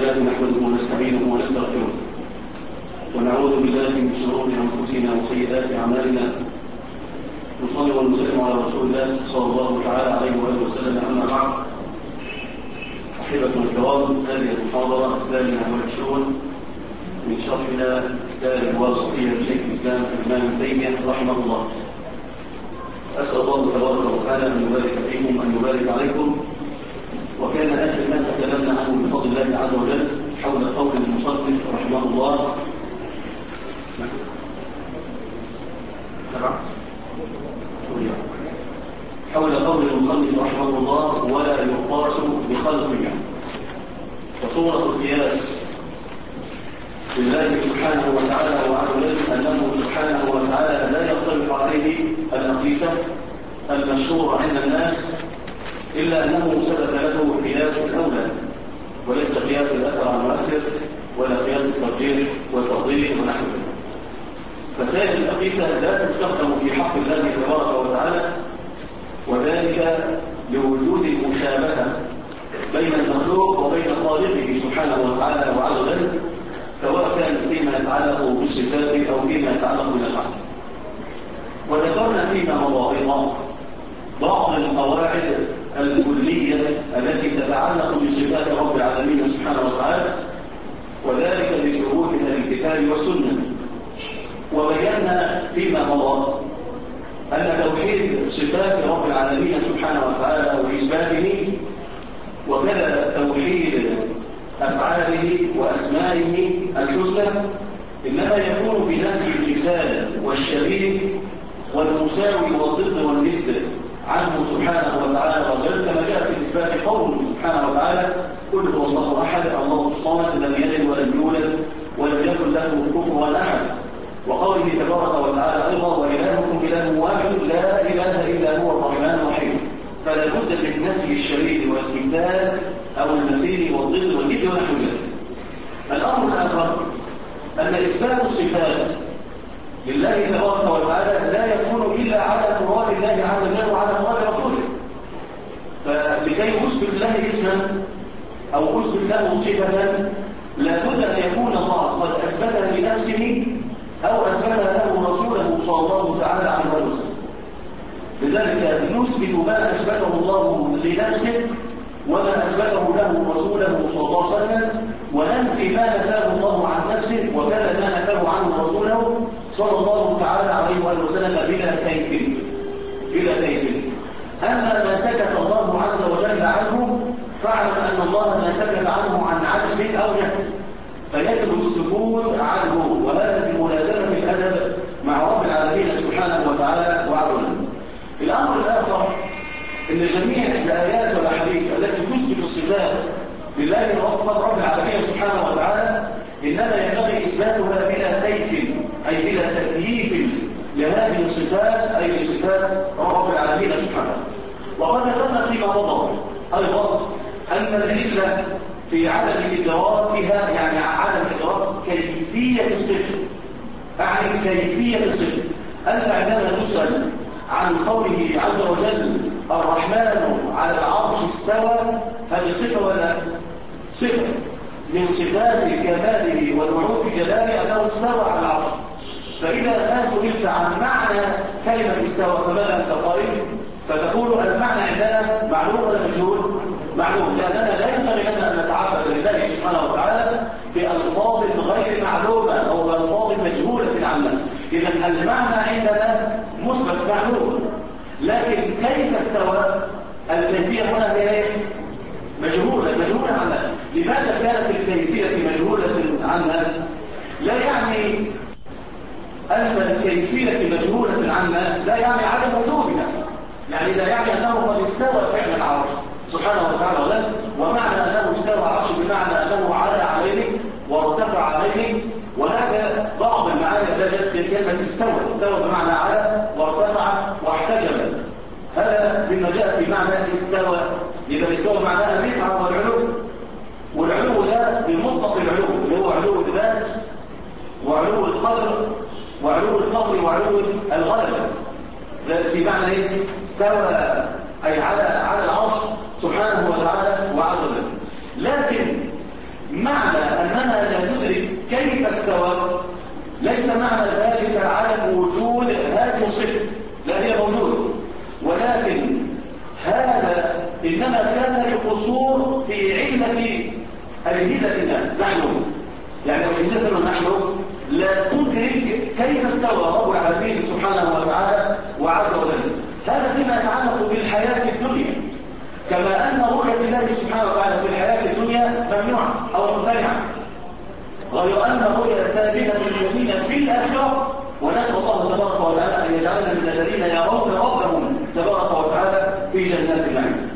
لله نحمده ونستعينه ونستغفره ونعوذ بالله من شرور انفسنا وسيئات اعمالنا. نصلي ونسلم على رسول الله صلى الله تعالى عليه واله وسلم. اما بعد، احبتنا الكرام، هذه المحاضره الثانيه والعشرون من شرحنا كتاب الواسطيه لشيخ الاسلام الامام ابن تيميه رحمه الله. اسال الله تبارك وتعالى ان يبارك فيكم، ان يبارك عليكم. وكان اخر ما تكلمنا عنه بفضل الله عز وجل حول قول المصنف رحمه الله حول قول المصنف رحمه الله: ولا يقاس بخلقه. وصورة القياس لله سبحانه وتعالى وعز وجل أنه سبحانه وتعالى لا يطلق عليه المقيسة المشهور عند الناس، إلا أنه ثبت له قياس الأولى، وليس قياس الأثر عن المؤثر ولا قياس الترجيح والتفضيل ونحو ذلك. فسائر الأقيسة لا تستخدم في حق الله تبارك وتعالى، وذلك لوجود المشابهة بين المخلوق وبين خالقه سبحانه وتعالى وعز وجل، سواء كان فيما يتعلق بالصفات أو فيما يتعلق بالأفعال. وذكرنا فيما مضى بعض القواعد الكلية التي تتعلق بصفات رب العالمين سبحانه وتعالى، وذلك بثبوتها للكتاب والسنة. وبينا فيما مضى أن توحيد صفات رب العالمين سبحانه وتعالى وإثباته، وكذا توحيد أفعاله وأسمائه الحسنى، إنما يكون بنفي المثال والشبيه والمساوي والضد والند عنه سبحانه وتعالى وجل، كما جاء في إثبات قوله سبحانه وتعالى: قل هو الله أحد الله الصمد لم يلد ولم يولد ولم يكن له كفوا أحد. وقوله تبارك وتعالى أيضا: وإلهكم إله واحد لا إله إلا هو الرحمن الرحيم. فلا بد من نفي الشبيه والمثال أو المثيل والضد والند ونحو ذلك. الأمر الآخر أن إثبات الصفات لله تبارك وتعالى لا يكون إلا على مراد الله عز وجل وعلى مراد رسوله. فلكي أثبت له اسما أو أثبت له صفة، لابد أن يكون الله قد أثبتها لنفسه أو أثبتها له رسوله صلى الله تعالى عليه وسلم. لذلك نثبت ما أثبته الله لنفسه وما أثبته له رسوله صلى الله عليه وسلم، وننفي ما نفاه الله عن نفسه وكذا ما نفاه عنه رسوله صلى الله تعالى عليه وسلم بلا كيف. أما ما سكت الله عز وجل عنه فاعلم أن الله ما سكت عنه عن عجز أو جهل، فيجب السكوت عنه، وهذا بملازمة الأدب مع رب العالمين سبحانه وتعالى وعز وجل. الأمر الآخر إن جميع الآيات والأحاديث التي تثبت الصفات لله رب العالمين سبحانه وتعالى إنما ينبغي إثباتها بلا كيف، أي بلا تكييف لهذه الصفات، أي لصفات رب العالمين سبحانه. وقد ذكرنا فيما مضى أيضا أن العلة في عدم إدراكها، يعني عدم إدراك كيفية الصفة، أعني كيفية الصفة. أنت عندما تسأل عن قوله عز وجل: الرحمن على العرش استوى، هذه صفة ولا صفة من صفات كماله ونعوت جلاله أنه استوى على العرش. فإذا ما سئلت عن معنى كلمة استوى فماذا أنت قائل؟ فتقول المعنى عندنا معلوم ولا مجهول؟ معلوم، لأننا لا ينبغي لنا أن نتعبد لله سبحانه وتعالى بألفاظ غير معلومة أو بألفاظ مجهولة عنا. إذا المعنى عندنا مثبت معلوم، لكن كيف استوى الكيفية هنا هي مجهولة عنا. لماذا كانت الكيفية مجهولة عنا؟ لا يعني أن الكيفية مجهولة عنا لا يعني عدم وجودها، يعني لا يعني أنه قد استوى فعلا على العرش سبحانه وتعالى، ومعنى أنه استوى عرش بمعنى أنه على عليه وارتفع عليه، وهذا بعض المعاني التي في كلمة استوى بمعنى على وارتفع واحتجب. هذا مما جاء في معنى استوى. يبقى الاستوى معناها الرفعة والعلو ده بمطلق العلو اللي هو علو الذات وعلو القدر وعلو الفضل وعلو الغلبة. في معنى ايه؟ استوى أي على العرش سبحانه وتعالى وعز وجل. لكن مع استوى ليس معنى ذلك عدم وجود هذه الصفة، لا هي موجودة، ولكن هذا إنما كان لقصور في علة أجهزتنا نحن، يعني أجهزتنا نحن لا تدرك كيف استوى رب العالمين سبحانه وتعالى وعز وجل. هذا فيما يتعلق بالحياة الدنيا، كما أن رؤية الله سبحانه وتعالى في الحياة الدنيا ممنوعة أو ممتنعة، غير أن الرؤيا ثابتة للمؤمنين في الآخرة، ونسأل الله تبارك وتعالى أن يجعلنا من الذين يرون ربهم تبارك وتعالى في جنات النعيم.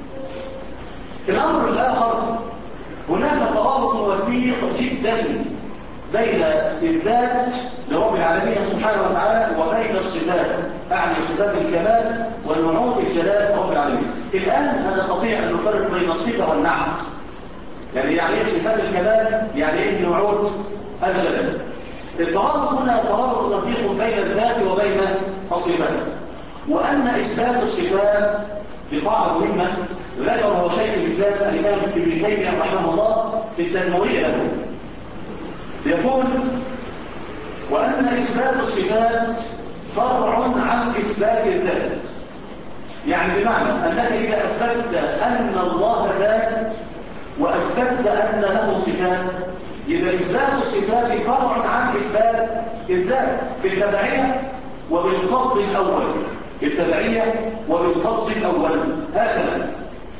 الأمر الآخر، هناك ترابط وثيق جدا بين الذات لرب العالمين سبحانه وتعالى وبين الصفات، أعني صفات الكمال ونعوت الجلال لرب العالمين. الآن نستطيع أن نفرق بين الصفة والنعت. يعني ايه صفات الكمال؟ يعني ايه نعوت الجلال؟ الترابط هنا ترابط وثيق بين الذات وبين الصفات، وأن إثبات الصفات بقاعدة مهمة ذكره شيخ الإسلام الإمام ابن تيمية رحمه الله في التنوير له، يقول: وأن إثبات الصفات فرع عن إثبات الذات. يعني بمعنى أنك إذا أثبتت أن الله ذات وأثبتت أن له صفات، إذا إثبات الصفات فرع عن إثبات الذات بالتبعية وبالقصد الأول، بالتبعية وبالقصد الأول، هكذا.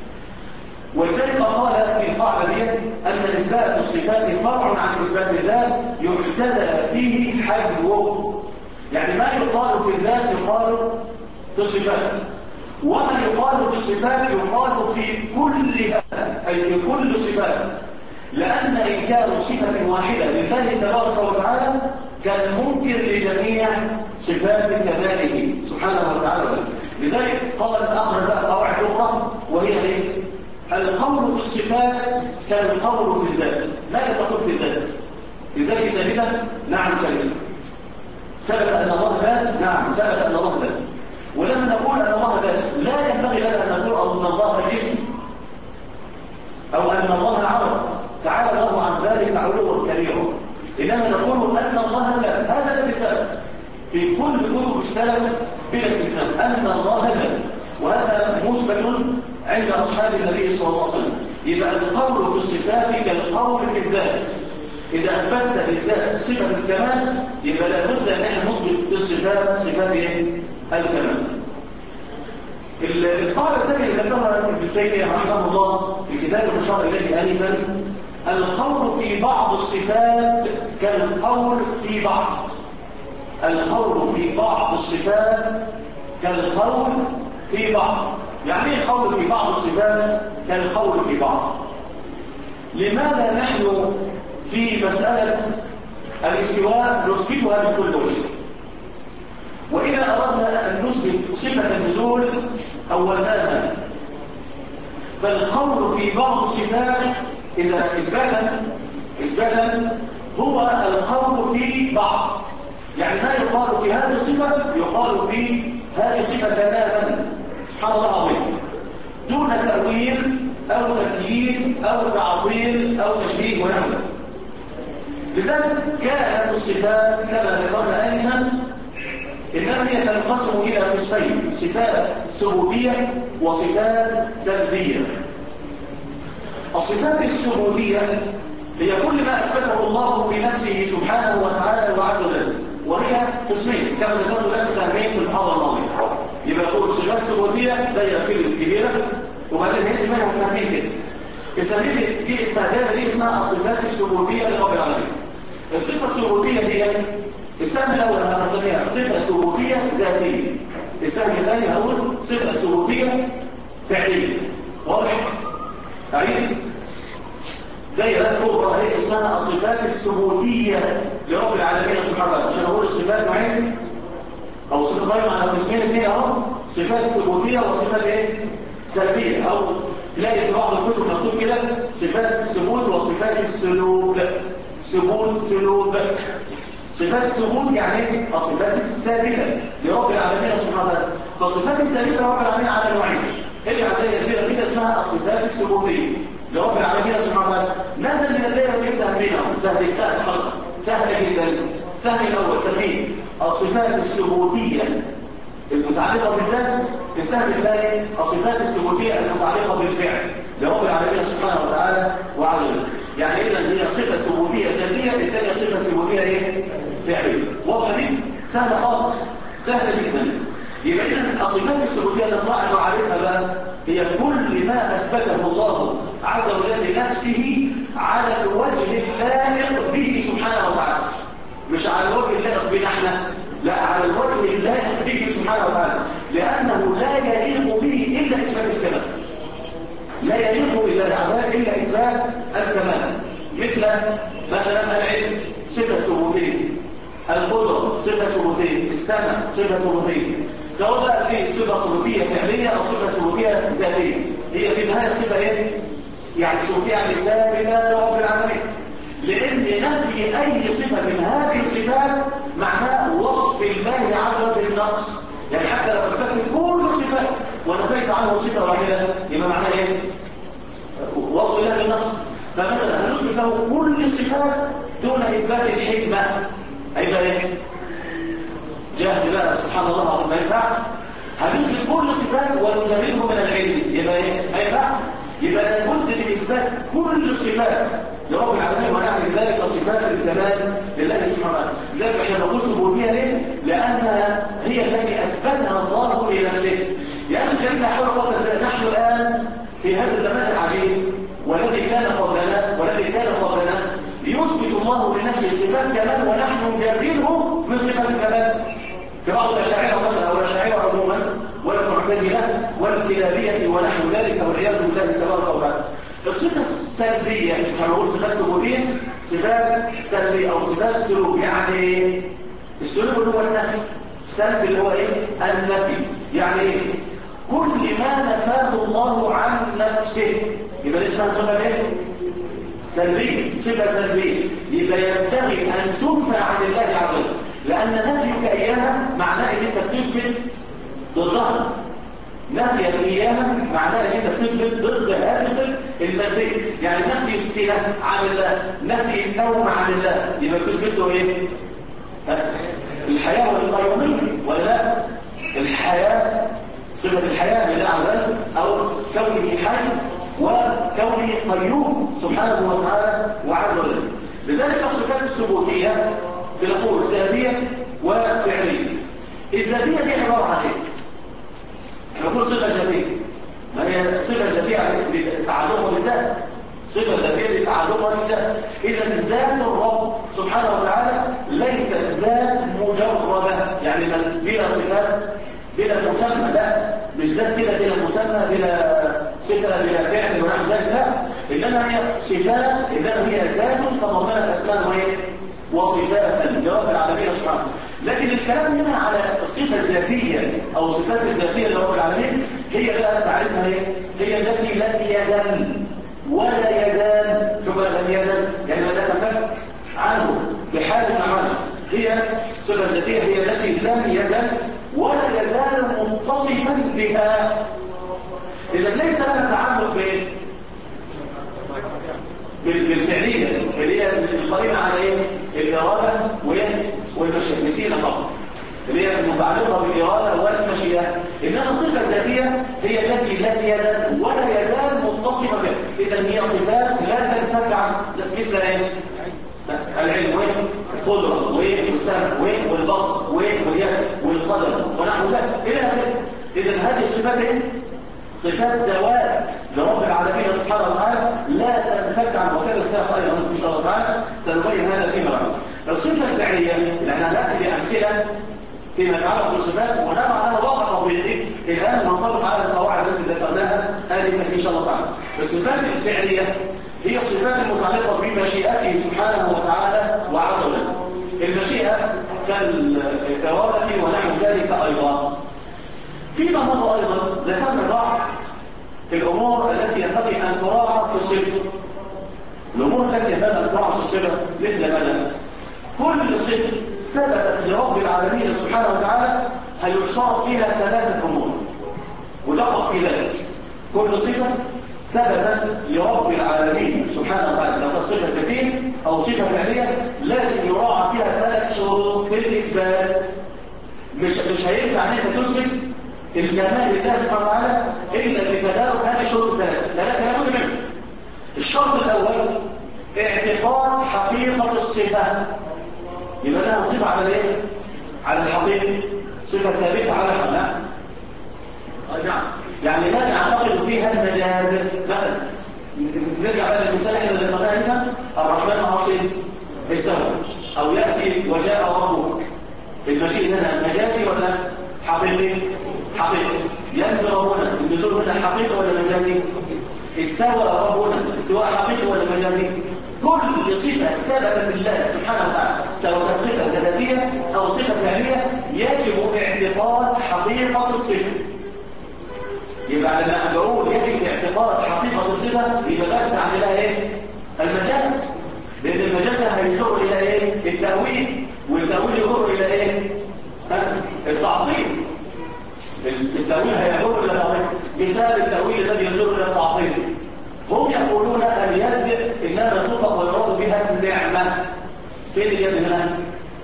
ولذلك قال في القاعدة دي أن إثبات الصفات فرع عن إثبات الذات يحتذى فيه حجوه. يعني ما يقال في الذات يقال في الصفات، وما يقال في الصفات يقال في كلها، أي في كل صفات، لأن إنكار صفة واحدة لله تبارك وتعالى كان منكر لجميع صفات كماله سبحانه وتعالى. لذلك قال آخر بقى قواعد أخرى، وهي إيه؟ القول في الصفات كالقول في الذات. ماذا تقول في الذات؟ لذلك ثابتا؟ نعم ثابتا. ثبت أن الله ذات؟ نعم ثبت أن الله ذات. ولما نقول أن الله ذات لا ينبغي لنا أن نقول أن الله جسم أو أن الله عرض، تعالى الله عن ذلك علوا كبيرا، إنما نقول أن الله ذات. هذا الذي ثبت في كل كتب السلف بلا استثناء أن الله ذات، وهذا مثبت عند أصحاب النبي صلى الله عليه وسلم. يبقى القول في الصفات كالقول في الذات. إذا أثبتت للذات صفة الكمال يبقى لابد أن احنا نثبت في الصفات صفات الكمال. القاعدة الثانية اللي ذكرها ابن تيمية رحمه الله في الكتاب المشار إليه آنفا: القول في بعض الصفات كالقول في بعض. القول في بعض الصفات كالقول في بعض. يعني ايه القول في بعض الصفات كالقول في بعض؟ لماذا نحن في مسألة الاستواء نثبتها من كل وجه، وإذا أردنا أن نثبت صفة النزول أولناها؟ فالقول في بعض الصفات إذا إثباتا هو القول في بعض. يعني ما يقال في هذه الصفة يقال في هذه الصفة تماما، سبحان الله العظيم، دون تأويل أو تكييف أو تعطيل أو تشبيه ونحوه. لذلك كانت الصفات كما ذكرنا آنفا إنما هي تنقسم إلى قسمين: صفات ثبوتية وصفات سلبية. الصفات الثبوتية هي كل ما أثبته الله لنفسه سبحانه وتعالى وعز وجل، وهي قسمين كما ذكرت لك سهمين في المحاضرة الماضية. يبقى يقول صفات ثبوتية دايرة كبيرة، وبعدين هيجي منها سهمين كده. السهمين دي اسمها دي اسمها الصفات الثبوتية لرب العالمين. الصفة الثبوتية دي السهم الأول هنسميها صفة ثبوتية ذاتية، السهم الثاني هقول صفة ثبوتية فعلية. واضح؟ عريض؟ دايرة كبرى هي اسمها الصفات الثبوتية لرب العالمين سبحانه وتعالى. عشان أقول الصفات نوعين أو صفتين على قسمين اثنين أهو: صفات ثبوتية وصفات سلبية، أو تلاقي في بعض الكتب مكتوب كده صفات الثبوت وصفات السلوك. ثبوت سلوك. صفات الثبوت يعني الصفات الثابتة لرب العالمين سبحانه وتعالى. فالصفات الثابتة لرب العالمين على نوعين. اللي عندنا كده اسمها الصفات الثبوتية لرب العالمين سبحانه وتعالى. نزل من الدائرة دي سهمين، سهل خالص سهلة جدا. سهل الأول سميه الصفات الثبوتية المتعلقة بالذات، السهم الثاني الصفات الثبوتية المتعلقة بالفعل لرب العالمين سبحانه وتعالى وعز وجل. يعني إذا هي صفة ثبوتية ذاتية، الثانية صفة ثبوتية إيه؟ فعلية. واضحة دي؟ سهلة خالص، سهلة جدا. يبقى إذا الصفات الثبوتية اللي صاحب عارفها بقى هي كل ما أثبته الله عز وجل لنفسه على الوجه اللائق به سبحانه وتعالى، مش على الوجه اللائق بنا احنا، لا، على الوجه اللائق به سبحانه وتعالى، لأنه لا يليق به إلا إثبات الكمال. لا يليق بالله تعالى إلا إثبات الكمال. مثلا العلم صفة ثبوتية، القدرة صفة ثبوتية، السمع صفة ثبوتية، سواء بقى في صفة ثبوتية فعلية أو صفة ثبوتية ذاتية، هي في النهاية صفة إيه؟ يعني ثبوتية يعني ثابتة لرب العالمين. لأن نفي أي صفة من هذه الصفات معناه وصف الله عز وجل بالنقص. يعني حتى لو أثبتت كل الصفات ونفيت عنه صفة واحدة يبقى معناه إيه؟ وصف الله بالنقص. فمثلا هنثبت له كل الصفات دون إثبات الحكمة، هيبقى إيه؟ جهل بقى سبحان الله ما ينفع. هنثبت كل الصفات ونجرده من العلم، يبقى إيه؟ ما ينفع. يبقى لابد من إثبات كل الصفات لرب العالمين ونعمل ذلك صفات الكمال لله سبحانه وتعالى. لذلك احنا نقول ثبوتية ليه؟ لأنها هي التي أثبتها الله لنفسه. يعني كلمة حول قدر نحن الآن في هذا الزمان العجيب والذي كان قبلنا يثبت الله لنفسه صفات كمال ونحن نجرده من صفات الكمال. كبعض الأشاعرة مثلا أو الأشاعرة عموما والمعتزلة والكلابية ونحو ذلك والعياذ بالله تبارك وتعالى. الصفة السلبية هنقول صفات ثبوتية، صفات سلبية أو صفات سلوك. يعني السلوك اللي هو النفي، السلب اللي هو إيه؟ النفي. يعني إيه؟ كل ما نفاه الله عن نفسه يبقى دي اسمها صفة إيه؟ سلبية، صفة سلبية. يبقى ينبغي أن تنفى عن الله عز وجل، لأن نفيك إياها معناه إن أنت بتثبت ضدها. نفيك إياها معناه إن أنت بتثبت ضد هذه الصفة المنفية. يعني نفي السنة عن الله، نفي النوم عن الله، يبقى بتثبته إيه؟ الحياة والقيومية ولا لا؟ الحياة صفة الحياة لله عز وجل أو كونه حي وكونه قيوم سبحانه وتعالى وعز وجل. لذلك الصفات الثبوتية بنقول ذاتية وفعلية. الذاتية دي عبارة عن ايه؟ بنقول صفة ذاتية، ما هي صفة ذاتية لتعلقها بالذات، صفة ذاتية لتعلقها بالذات. إذا ذات الرب سبحانه وتعالى ليست ذات مجردة، يعني بلا صفات بلا مسمى، لا، مش ذات كده بلا مسمى بلا صفة بلا فعل ونحو ذلك، لا، إنما هي صفات، إنما هي ذات تضمنت أسماء وهي وصفات لرب العالمين سبحانه. لكن الكلام هنا على الصفة الذاتية أو الصفات الذاتية لرب العالمين هي بقى تعرفها ايه؟ هي التي لم يزل ولا يزال. شوف بقى لم يزل يعني ما تفك عنه بحال من عنه. هي صفة ذاتية هي التي لم يزل ولا يزال متصفا بها. إذا ليس لها تعلق بالفعلية اللي هي القائمة على ايه؟ الإرادة والمشيئة. نسينا طبعا اللي هي المتعلقة بالإرادة والمشيئة. إنما الصفة الذاتية هي التي لم يزل ولا يزال متصفة بها. إذا هي صفات لا تنفك عن مثل ايه؟ العلم والقدرة والسمع والبصر واليد والقدر ونحو ذلك إلى آخره. إذا هذه الصفات ايه؟ صفات ذوات لرب العالمين سبحانه وتعالى لا تنفك عنه. وكذا السياق ايضا ان شاء الله تعالى سنبين هذا فيما بعد. الصفه الفعليه لانها ناتي بامثله فيما يتعلق بالصفات ونرى على واقع تطبيقي الان ننطبق على القواعد التي ذكرناها انفا ان شاء الله تعالى. الصفات الفعليه هي الصفات المتعلقه بمشيئته سبحانه وتعالى وعز وجل. المشيئه كالاراده ونحو ذلك ايضا. فيما مضى أيضا ذكرنا بعض الأمور التي ينبغي أن تراعى في الصفة. الأمور التي ينبغي أن تراعى في الصفة مثل ماذا؟ كل صفة ثبتت لرب العالمين سبحانه وتعالى هيشترط فيها ثلاثة أمور، ودقق في ذلك. كل صفة ثبتت لرب العالمين سبحانه وتعالى سواء صفة ذاتية أو صفة فعلية لازم يراعى فيها 3 شروط في الإثبات. مش هينفع ان انت تثبت الكمال لله سبحانه وتعالى الا بتدارك هذه الشروط ثلاثه لابد منها. الشرط الاول اعتقاد حقيقه الصفه، يبقى لها صفه على ايه؟ على الحقيقه، صفه ثابته على الحقيقه. نعم، يعني لا نعتقد فيها المجاز. مثلا نرجع بقى للمثال احنا ذكرناه هنا، الرحمن عرشه استوى، او ياتي وجاء ربك. المجيء هنا مجازي ولا حقيقي؟ حقيقي. ينزل ربنا، النزول هنا حقيقي ولا مجازي؟ استوى ربنا، استواء حقيقي ولا مجازي؟ كل صفة ثبتت لله سبحانه وتعالى سواء كانت صفة ذاتية أو صفة فعلية يجب اعتقاد حقيقة الصفة. يبقى لما بقول يجب اعتقاد حقيقة الصفة يبقى بقى عن لها ايه؟ المجاز، لأن المجاز هيجر إلى ايه؟ التأويل، والتأويل يجر إلى ايه؟ التعطيل. التأويل هيجر إلى التعطيل. مثال التأويل الذي يجر إلى التعطيل، هم يقولون اليد إنما تطلق ويراد بها النعمة. فين اليد هنا؟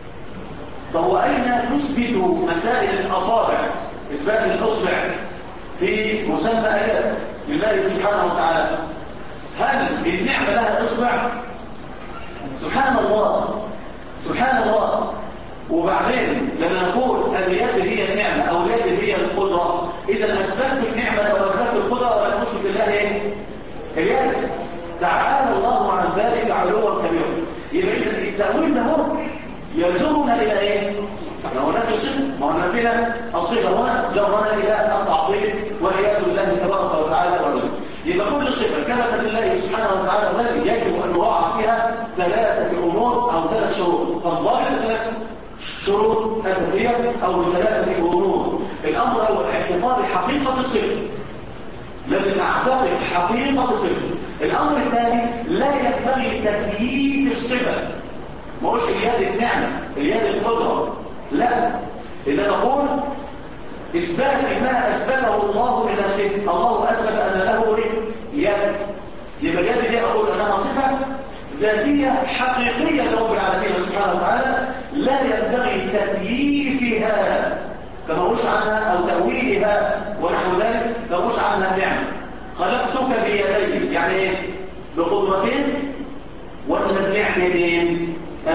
طب وأين تثبت مسائل الأصابع، إثبات الأصبع في مسمى يد لله سبحانه وتعالى؟ هل النعمة لها إصبع؟ سبحان الله، سبحان الله. وبعدين لما نقول اليد هي النعمة أو اليد هي القدرة، إذا أثبتت النعمة أو أثبتت القدرة ولا نثبت الله إيه؟ اليد. تعالى الله عن ذلك علوا كبيرا. يبقى التأويل ده هو يجرنا إلى إيه؟ احنا هناك الصفة، ما هو فينا الصفة هنا جرنا إلى التعطيل والعياذ بالله تبارك وتعالى وعلا. يبقى كل صفة ثبتت لله سبحانه وتعالى وذلك يجب أن نراعى فيها 3 أمور أو 3 شروط. الظاهر 3 شروط أساسية أو 3 أمور. الأمر الأول اعتقاد حقيقة الصفة، لازم نعتقد حقيقة الصفة. الأمر الثاني لا ينبغي تكييف الصفة، ما قلتش اليد النعمة اليد القدرة، لا، إذا نقول إثبات ما أثبته الله لنفسه. الله أثبت أن له يد، يبقى اليد دي أقول أنها صفة ذاتية حقيقية لرب العالمين سبحانه وتعالى، لا ينبغي تكييفها، فما قلش عنها أو تأويلها ونحو ذلك، ما قلش عنها نعمة. خلقتك بيدي، يعني إيه؟ بقدرتين ولا بنعمتين؟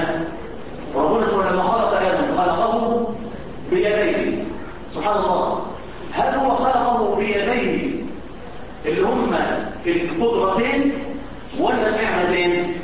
ربنا سبحانه لما خلق آدم خلقه بيديه، سبحان الله. هل هو خلقه بيديه اللي هم القدرتين ولا النعمتين؟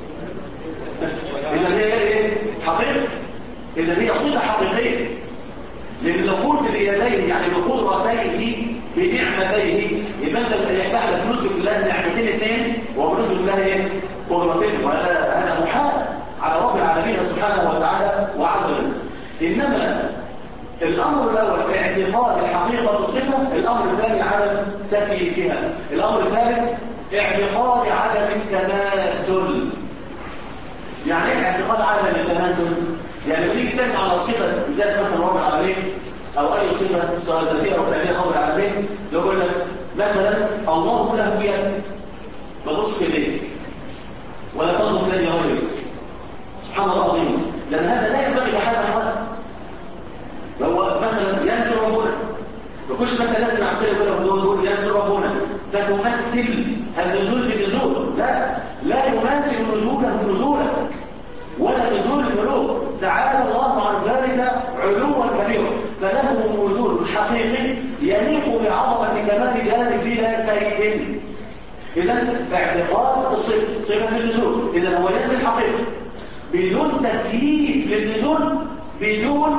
إذا هي إيه؟ حقيقة، إذا هي صفة حقيقية. لأن لو قلت بيديه يعني بقدرتيه بنعمتيه يبقى أنت يفتح لك نسبة الله نعمتين 2 ونسبة الله إيه؟ قدرتين، وهذا محال على رب العالمين سبحانه وتعالى وعز وجل. إنما الأمر الأول اعتقاد حقيقة الصفة، الأمر الثاني عدم تكييفها، الأمر الثالث اعتقاد عدم التماثل. يعني ايه اعتقاد عدم التماثل؟ يعني لما نيجي نتكلم على الصفة ذات مثلا رب العالمين أو أي صفة سواء ذاتية أو فعلية رب العالمين، يقول لك مثلا الله له يد، ببص في يديك ولا تنظر في يد غيرك، سبحان الله العظيم، لأن هذا لا ينبغي بحال من الأحوال. هو مثلا ينزل ربنا، وكلش ما لازم عسير يقول ينزل ربنا فتمثل النزول بنزول، لا يماثل نزوله نزولك ولا نزول الملوك، تعالى الله عن ذلك علوا كبيرا، فله نزول حقيقي يليق بعظمة كمال جلاله بلا كيف. إذا اعتقاد الصفة، صفة النزول، إذا هو ينزل حقيقي بدون تكييف للنزول، بدون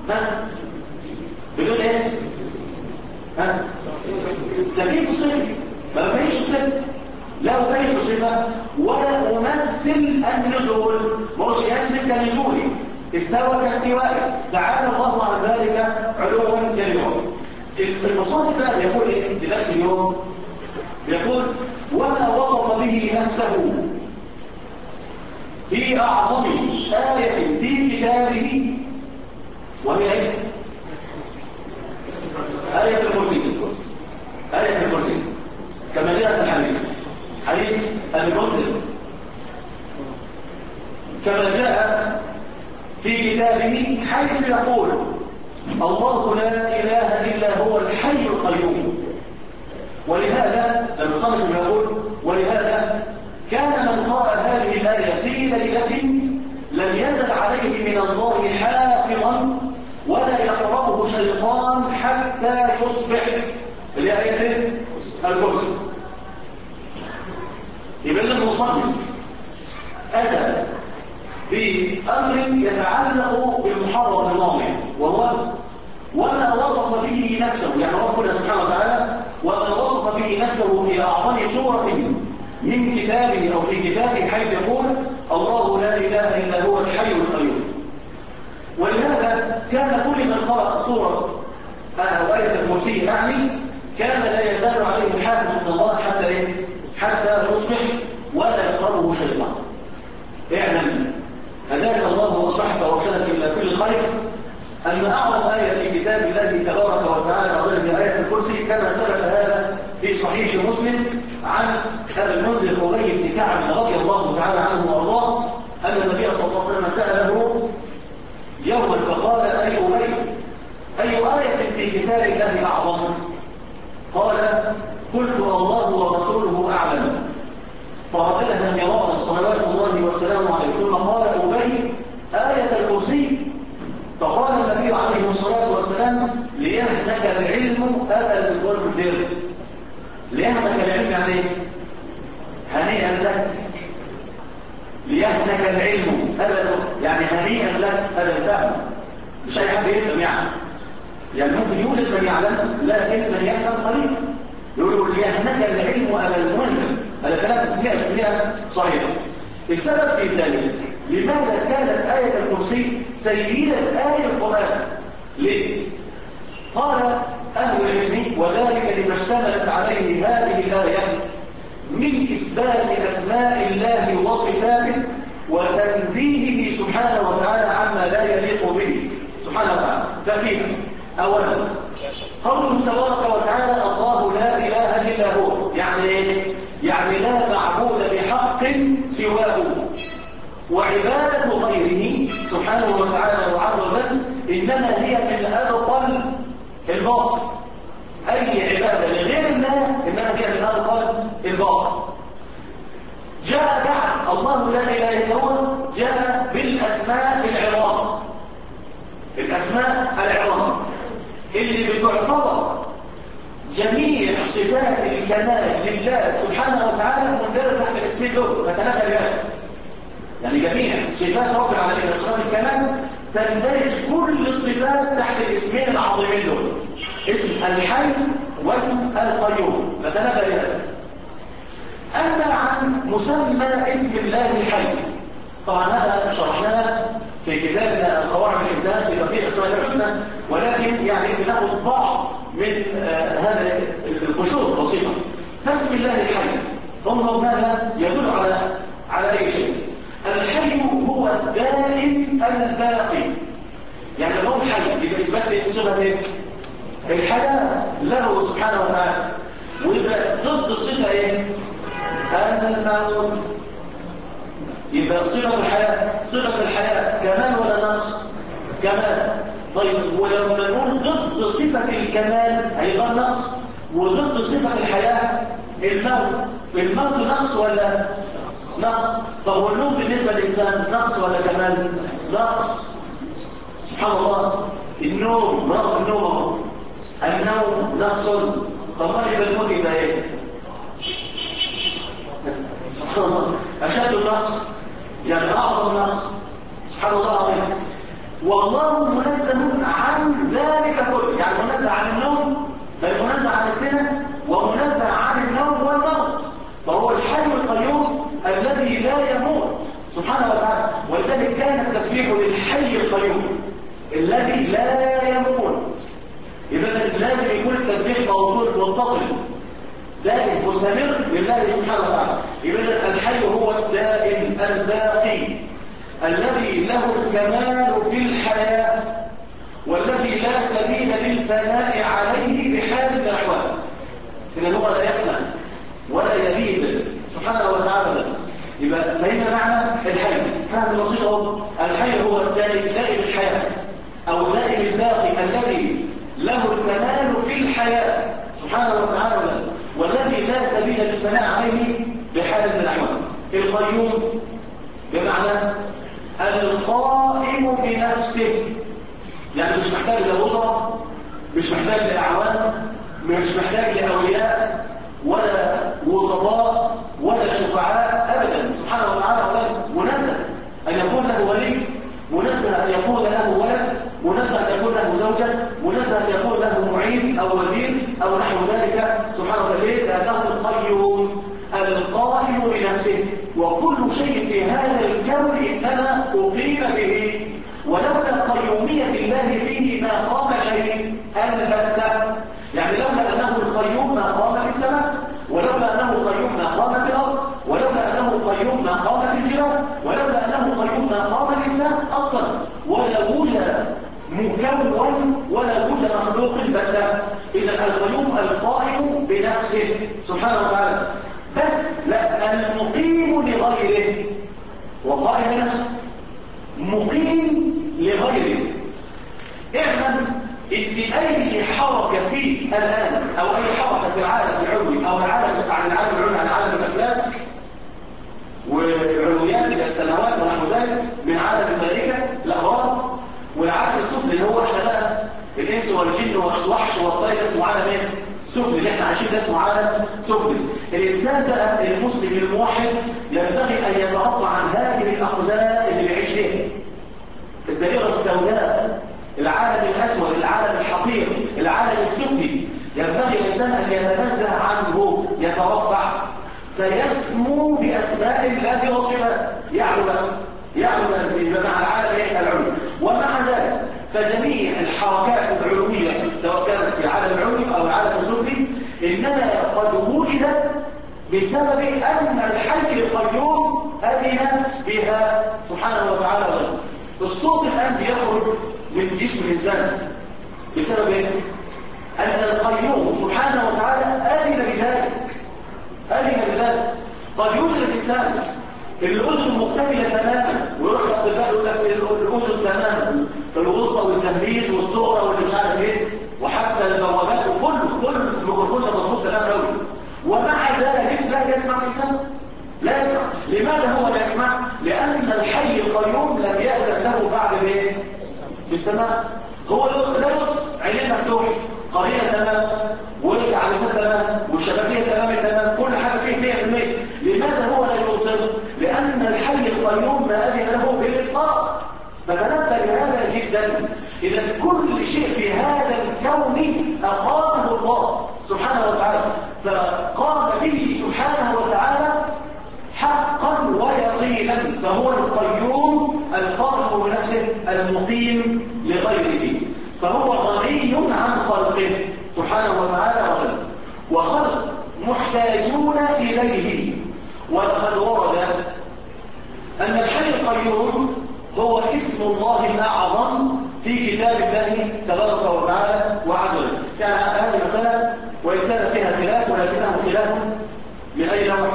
ايه؟ تكييف الصفة، ما بينش الصفة، لا أبين الصفة ولا أمثل النزول، مش ينزل كنزولي، استوى كاستوائي، تعالى الله عن ذلك علوا كبيرا. المصادر بقى يقول ايه لنفس اليوم؟ يقول وما وصف به نفسه في أعظم آية في كتابه، وهي ايه؟ آية الكرسي، آية الكرسي كما جاء في الحديث، حديث أبي بكر كما جاء كتابه حيث يقول الله لا إله إلا هو الحي القيوم. ولهذا لما صنف يقول ولهذا كان من قرأ هذه الآية في ليلة لم يزل عليه من الله حافظا ولا يقربه شيطان حتى يصبح. الآية الكرسي. يبقى المصنف أتى بأمر يتعلق بالمحرم الماضي وهو وما وصف به نفسه، يعني ربنا سبحانه وتعالى وما وصف به نفسه في أعظم سورة من كتابه أو في كتابه حيث يقول الله لا إله إلا هو الحي القيوم. ولهذا كان كل من قرأ سورة أو آية الكرسي يعني كان لا يزال عليه حافظ من الله حتى يصبح ولا يقربه شيطان. اعلم هداك الله واصلحك وارشدك الى كل خير ان اعظم ايه في كتاب الله تبارك وتعالى عظيم هي ايه الكرسي، كما ثبت هذا في صحيح مسلم عن ابي المنذر ابي بن كعب رضي الله تعالى عنه وارضاه ان النبي صلى الله عليه وسلم ساله يوما فقال اي ايه في كتاب الله اعظم؟ قال قلت الله ورسوله اعلم. فرددها مرارا صلوات الله وسلامه عليه ثم قال أبي آية الكرسي. فقال النبي عليه الصلاة والسلام ليهنك العلم أبا المنذر. ليهنك العلم يعني ايه؟ هنيئا لك. ليهنك العلم أبا يعني هنيئا لك. هذا الفهم مش أي حد يفهم يعني ممكن يوجد من يعلم لكن من يفهم قليل. يقول ليهنك العلم أبا المنذر. هذا كلام 100% صحيح. السبب في ذلك لماذا كانت آية الكرسي سيدة آية القرآن؟ ليه؟ قال أهل العلم وذلك لما اشتملت عليه هذه الآية من إثبات أسماء الله وصفاته وتنزيهه سبحانه وتعالى عما لا يليق به سبحانه وتعالى. فكيف؟ أولا قوله تبارك وتعالى الله لا إله إلا هو، يعني لا معبود بحق سواه، وعبادة غيره سبحانه وتعالى وعز وجل إنما هي من أبطل الباطل. أي عبادة لغير الله إنما هي من أبطل الباطل. جاء بعد الله لا إله إلا هو جاء بالأسماء العظام. الأسماء العظام اللي بتعتبر جميع صفات الكمال لله سبحانه وتعالى مندرجة تحت الاسمين دول فتناقل يعني جميع صفات رب العالمين صفات الكمال تندرج كل الصفات تحت الاسمين العظيمين دول، اسم الحي واسم القيوم فتناقل أما عن مسمى اسم الله الحي طبعا هذا شرحناه في كتابنا القواعد الإنسان في تطبيق اسماء الحسنى، ولكن يعني بناخد بعض من هذا القشور بسيطة. فاسم الله الحي انظر ماذا يدل على أي شيء. الحي هو الدائم الباقي، يعني لو الحي يبقى إثبات صفة ايه؟ الحياة له سبحانه وتعالى، ويبقى ضد الصفة ايه؟ الموت. يبقى صفة الحياة كمال ولا نقص؟ كمال. طيب ولما نقول ضد صفة الكمال هيبقى نقص، وضد صفة الحياة الموت نقص ولا نقص؟ طب والنوم بالنسبة للإنسان نقص ولا كمال؟ نقص. سبحان الله. النوم رغم النوم نقص. طب ما يبقى الموت يبقى ايه؟ سبحان الله. أشد النقص يعني أعظم نقص. سبحان الله العظيم. والله منزه عن ذلك كله، يعني منزه عن النوم بل منزه عن السنة ومنزه عن النوم والموت، فهو الحي القيوم الذي لا يموت سبحانه وتعالى. ولذلك كان التسبيح للحي القيوم الذي لا يموت. يبقى لازم يكون التسبيح موصول متصل دائم مستمر لله سبحانه وتعالى. يبقى الحي هو الدائم الباقي الذي له الكمال في الحياة والذي لا سبيل للفناء عليه بحال من الأحوال. إذا هو لا يفنى ولا يبيد سبحانه وتعالى. يبقى فهمنا معنى الحي. فهم بسيط اهو. الحي هو دائم الحياه او دائم الباقي الذي له الكمال في الحياه سبحانه وتعالى، والذي لا سبيل للفناء عليه بحال من الاحوال. القيوم بمعنى القائم بنفسه، يعني مش محتاج لوزراء، مش محتاج لاعوان، مش محتاج لاولياء ولا وسطاء ولا شفعاء ابدا سبحانه وتعالى. منزه ان يكون له ولي، منزه ان يكون له ولد، منزه ان يكون له زوجه، منزه ان يكون له معين او وزير او نحو ذلك سبحانه وتعالى، لانه القيوم القائم بنفسه. وكل شيء في هذا الكون انما اقيم به، ولولا قيوميه الله فيه ما قام شيء البتة. يعني لولا انه القيوم ما قامت السماء، ولولا انه القيوم ما قامت الارض، ولولا انه القيوم ما قامت الجبال، ولولا انه القيوم ما قام الانسان اصلا، ولا وجد مكون ولا وجد مخلوق بتة. اذا القيوم القائم بنفسه سبحانه وتعالى، بس لا المقيم لغيره. وقائم بنفسه مقيم لغيره. اعلم ان اي حركه فيه الان او اي حركه في العالم العلوي او العالم عن العالم العلوي عن عالم الافلاك والعلويات الى السماوات ونحو ذلك، من عالم الملائكه الاغراض والعالم السفلي اللي هو احنا بقى الانس والجن والوحش والطير، اسمه عالم ايه؟ سفلي. اللي احنا عايشين ده اسمه عالم سفلي. الانسان بقى المسلم الموحد ينبغي ان يترفع عن هذه الاقزام اللي بيعيش فيها، الدائره السوداء، العالم الاسود، العالم الحقير، العالم السفلي. ينبغي الانسان ان يتنزه عنه، يترفع، فيسمو باسماء الله وصفاته، يعلو مع العالم العلوي. ومع ذلك فجميع الحركات العلويه سواء كانت في العالم العلوي او العالم السفلي انما قد وجدت بسبب ان الحي القيوم اذن بها سبحانه وتعالى. الصوت الان بيخرج من جسم الانسان بسبب ايه؟ ان القيوم سبحانه وتعالى اذن بذلك. قد يوجد الانسان الاذن مكتمله تماما، ويروح الاطباء يقول لك الاذن تماما، الوسطى والتهديد والصغرى واللي مش عارف ايه، وحتى البوابات وكل الميكروفون ده مظبوط تمام قوي، ومع ذلك لا يسمع الانسان، لا يسمع. لماذا هو لا يسمع؟ لان الحي القيوم لم يأذن له بعد بايه؟ بالسماع. هو لا يبصر، عينيه مفتوح، قرينه تمام، وعدسات تمام، والشبكيه تمام، كل حاجه فيه 100%. لماذا هو لا يبصر؟ لان الحي القيوم ما اذن له بالابصار. فتنبه لهذا جدا. اذا كل شيء في هذا الكون اقامه الله سبحانه وتعالى، فقام به سبحانه وتعالى حقا ويقينا. فهو القيوم القائم بنفسه المقيم لغيره، فهو غني عن خلقه سبحانه وتعالى وخلق محتاجون إليه. ولقد ورد أن الحي القيوم هو اسم الله الأعظم في كتاب الله تبارك وتعالى وعز وجل. يعني هذه مسألة وإن كان فيها خلاف، ولكنه خلاف من أي نوع؟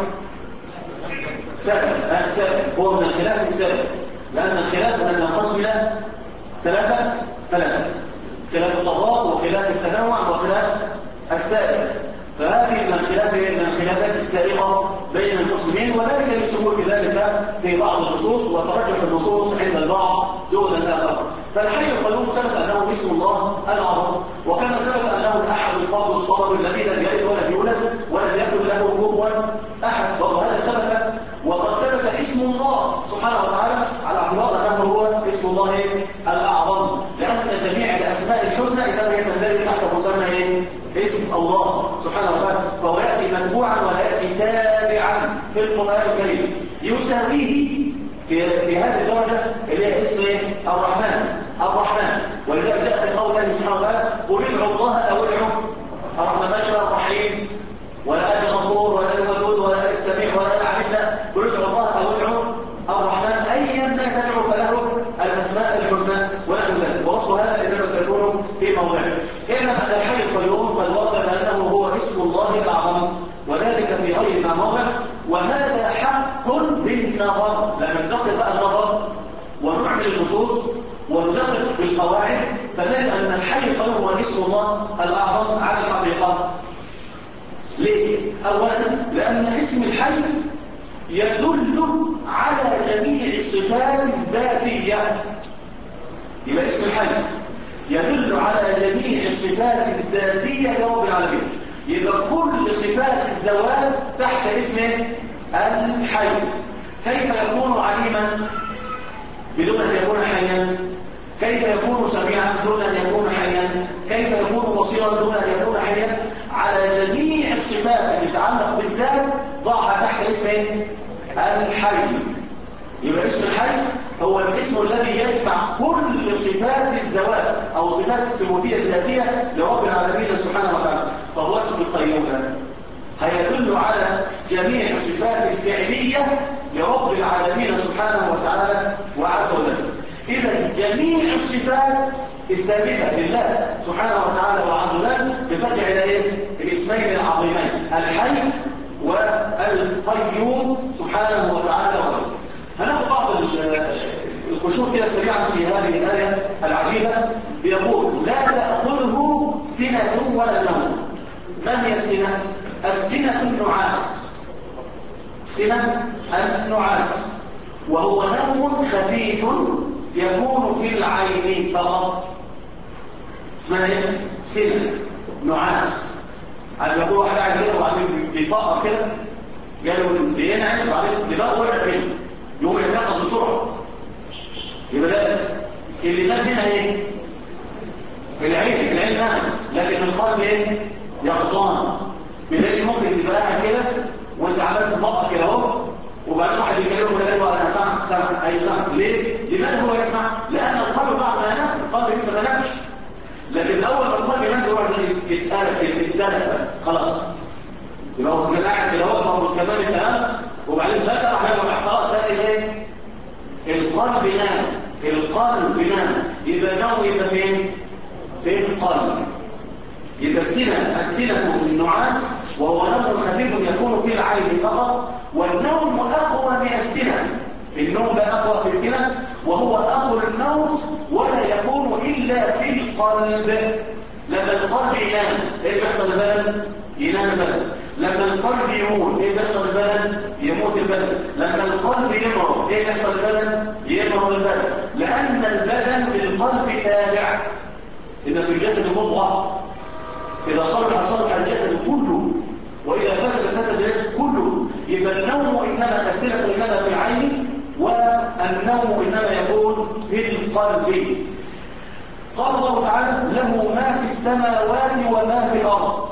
سابق. هو من الخلاف السابق، لأن الخلاف أن ينقسم إلى ثلاثة: خلاف التضاد وخلاف التنوع وخلاف السابق. فهذه من الخلافات السابقة بين المسلمين، وذلك لسهولة ذلك في بعض النصوص وترجح النصوص عند البعض دون الآخر. فالحي القيوم ثبت أنه اسم الله الأعظم، وكما ثبت أنه الأحد الفرد الصمد الذي لم يلد ولم يولد ولم يكن له كفوا أحد، وهذا ثبت. وقد ثبت اسم الله سبحانه وتعالى على اعتبار أنه هو اسم الله الأعظم، لأن جميع الأسماء الحسنى إذا هي تندرج تحت مسمى اسم الله سبحانه وتعالى، فهو يأتي متبوعا ولا يأتي تابعا في القرآن الكريم، يساويه في هذه الدرجة اللي هي اسم الرحمن. ولذلك جاء في قول الله سبحانه وتعالى: قل ادعوا الله أو ادعوا الرحمن، مش الرحيم ولا الغفور ولا الودود ولا السميع ولا العليم، قل ادعوا الله أو ادعوا الرحمن، أيا ما تدعو فله الأسماء الحسنى ونحو ذلك. ووصف هذا إنما سيكون في موضعه. اعلم أن الحي القيوم قد ورد بأنه هو اسم الله الأعظم، وذلك في غير ما موضع، وهذا حق من النظر لما ندقق بقى النظر ونعمل النصوص وندقق بالقواعد فنجد أن الحي القيوم هو اسم الله الأعظم على الحقيقة. ليه؟ أولا لأن اسم الحي يدل على جميع الصفات الذاتية. يبقى اسم الحي يدل على جميع الصفات الذاتية لرب العالمين. يبقى كل صفات الزوال تحت اسم الحي. كيف يكون عليما بدون أن يكون حيا؟ كيف يكون سميعا دون أن يكون حيا؟ كيف يكون بصيرا دون أن يكون حيا؟ على جميع الصفات التي تتعلق بالذات ضعها تحت اسم الحي. يبقى اسم الحي هو الاسم الذي يجمع كل صفات الذوات أو صفات الثبوتية الذاتية لرب العالمين سبحانه وتعالى. فهو اسم القيوم هيدل على جميع الصفات الفعلية لرب العالمين سبحانه وتعالى وعز وجل. إذا جميع الصفات الثابتة لله سبحانه وتعالى وعز وجل بفتح إلى إيه؟ الاسمين العظيمين الحي والقيوم سبحانه وتعالى وعز وجل. هناخد بعض الخشوع كده سريعا في هذه الآية العجيبة. بيقول لا تأخذه سنة ولا نوم. ما هي السنة؟ السنة النعاس. سنة النعاس وهو نوم خفيف يكون في العين فقط. اسمها ايه؟ سنة نعاس. عم يقول واحد قاعد كده وبعدين بيفقر كده قالوا بينعس وبعدين دماغه وقع كده يقوم يتنقض بسرعة. يبقى ده اللي نام هنا ايه؟ العين نامت لكن القلب ايه؟ يقظان. بدليل ممكن تبقى قاعد كده وانت عمال تفقر كده اهو وبعدين واحد يكلمه ويقول له انا سامع اي سامع. ليه؟ لماذا هو يسمع؟ لان القلب بعد ما ينام القلب لسه ما نامش. لكن اول ما القلب ينام يروح يتدلق خلاص. يبقى هو كان قاعد كده اهو كمان التمام وبعدين فجاه راح يرجع خلاص تلاقي ايه؟ القلب نام. القلب نام. يبقى نوم يبقى فين؟ في القلب. يبقى السنة النعاس وهو نوم خفيف يكون في العين فقط. والنوم أقوى من السنة. النوم بقى أقوى من السنة وهو آخر الموت ولا يكون إلا في القلب. لما القلب ينام إيه بيحصل البدن؟ ينام البدن. لما القلب يموت إيه بيحصل البدن؟ يموت البدن. لما القلب يمرض إيه بيحصل البدن؟ يمرض البدن. لأن البدن للقلب تابع. إن في الجسد مضغة إذا صلح الجسد كله وإذا فسد الجسد كله. يبقى النوم إنما السنة إنما في العين والنوم إنما يكون في القلب. قال الله تعالى له ما في السماوات وما في الأرض.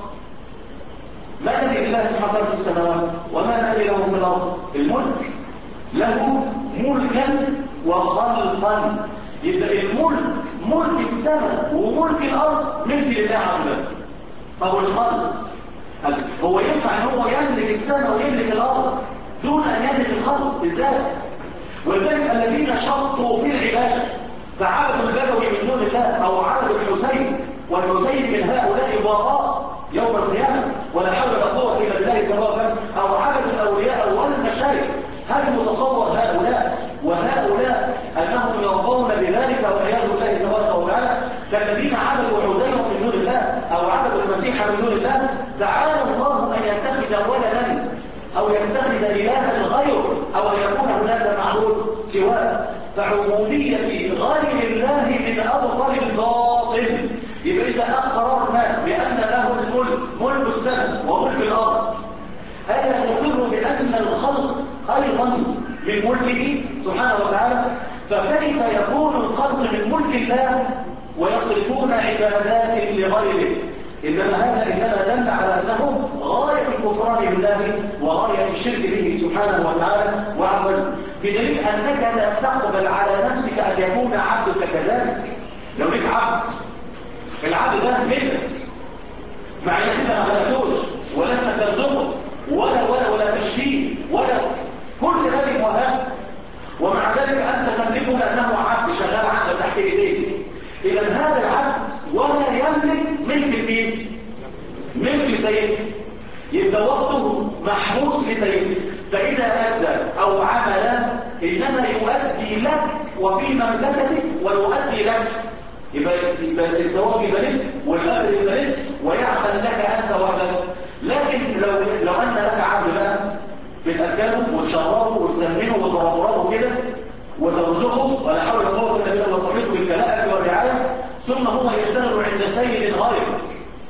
ما الذي لله سبحانه وتعالى في السماوات وما الذي له في الأرض؟ الملك. له ملكا وخلقا. يبقى الملك ملك السماء وملك الأرض ملك لله عز وجل. طب الخلق هو ينفع ان هو يملك السماء ويملك الارض دون ان يملك الخلق؟ ازاي؟ ولذلك الذين شرطوا في العباده فعبدوا البدوي من دون الله او عبدوا الحسين والحسين من هؤلاء براء يوم القيامه ولا حول ولا قوه الا بالله تبارك او عبدوا الاولياء والمشايخ. هل يتصور هؤلاء وهؤلاء انهم يرضون بذلك والعياذ بالله تبارك وتعالى كالذين عبدوا عزيرا من دون الله او عبدوا المسيح من دون الله؟ تعالى الله ان يتخذ ولدا او يتخذ الها غيره او ان يكون هناك معبود سواه. فعبوديه غير الله من ابطل الباطل. يبقى اذا اقررنا بان له الملك ملك السماء وملك الارض الا نقر بان الخلق ايضا من ملكه سبحانه وتعالى. فكيف يكون الخلق من ملك الله ويصرفون عبادات لغيره؟ إنما هذا دل على أنه غاية الكفران بالله وغاية الشرك به سبحانه وتعالى وعمل. بدليل أنك لا تقبل على نفسك أن يكون عبدك كذلك. لو لك عبد العبد ده منك مع أنك أنت ما خلقتوش ولا أنت ترزقه ولا تشفيه ولا كل ذلك وهاب ومع ذلك أنت تملكه لأنه عبد شغال عندك تحت إيديك. إذا هذا العبد ولا يملك ملك مين؟ ملك سيده. يبقى وقته محبوس لسيده. فإذا أدى أو عمل إنما يؤدي لك وفي مملكتك ويؤدي لك. يبقى الزواج يبقى لك والأمر يبقى لك ويعمل لك أنت وحدك. لكن لو أن لك عبد بقى بتأكله وتشربه وتسمنه وتربره كده وترزقه ولا حول ولا قوة إلا بالله وتحيطه بالكلاءة والرعاية، ثم هو يشتغل عند سيد غيره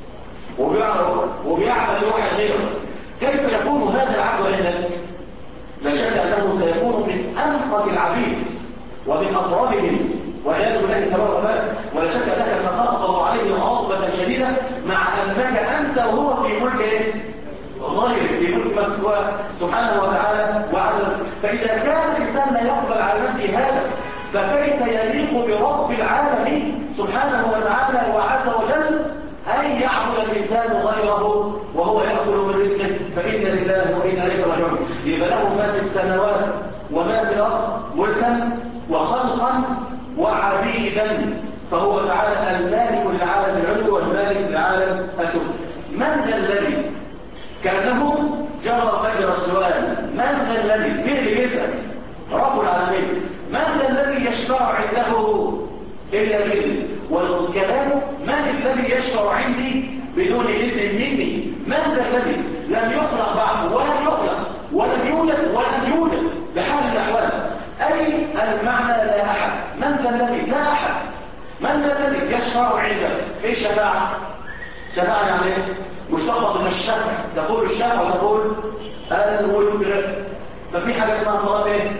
وبيعمل لواحد غيره، كيف يكون هذا العبد عندك؟ لا شك أنه سيكون من أنقذ العبيد ومن أفرادهم والعياذ بالله تبارك وتعالى، ولا شك أنك ستغضب عليه غضبة شديدة مع أنك أنت وهو في ملك إيه؟ غيرك، في ملك من سواه سبحانه وتعالى وعلا. فإذا كان الإنسان لا يقبل على نفسه هذا، فكيف يليق برب العالمين سبحانه وتعالى وعز وجل أن يعبد الإنسان غيره وهو يأكل من رزقه؟ فإن لله وإنا إليه راجعون. يبقى له ما في السماوات وما في الأرض ملكا وخلقا وعبيدا، فهو تعالى المالك للعالم العلوي والمالك للعالم السفلي. من ذا الذي كأنه جرى مجرى السؤال، من ذا الذي مين اللي بيسأل؟ رب العالمين. من ذا الذي يشفع عنده إلا بإذنه؟ والكلام من الذي يشفع عندي بدون إذن مني؟ من ذا الذي لم يخلق بعد ولم يخلق ولم يوجد بحال الأحوال؟ أي المعنى لا أحد. من ذا الذي لا أحد. من ذا الذي يشفع عنده؟ إيه شفاعة؟ شفاعة يعني إيه؟ مشتقة من الشفع، تقول الشفع وتقول الوتر. ففي حاجة اسمها صلاة إيه؟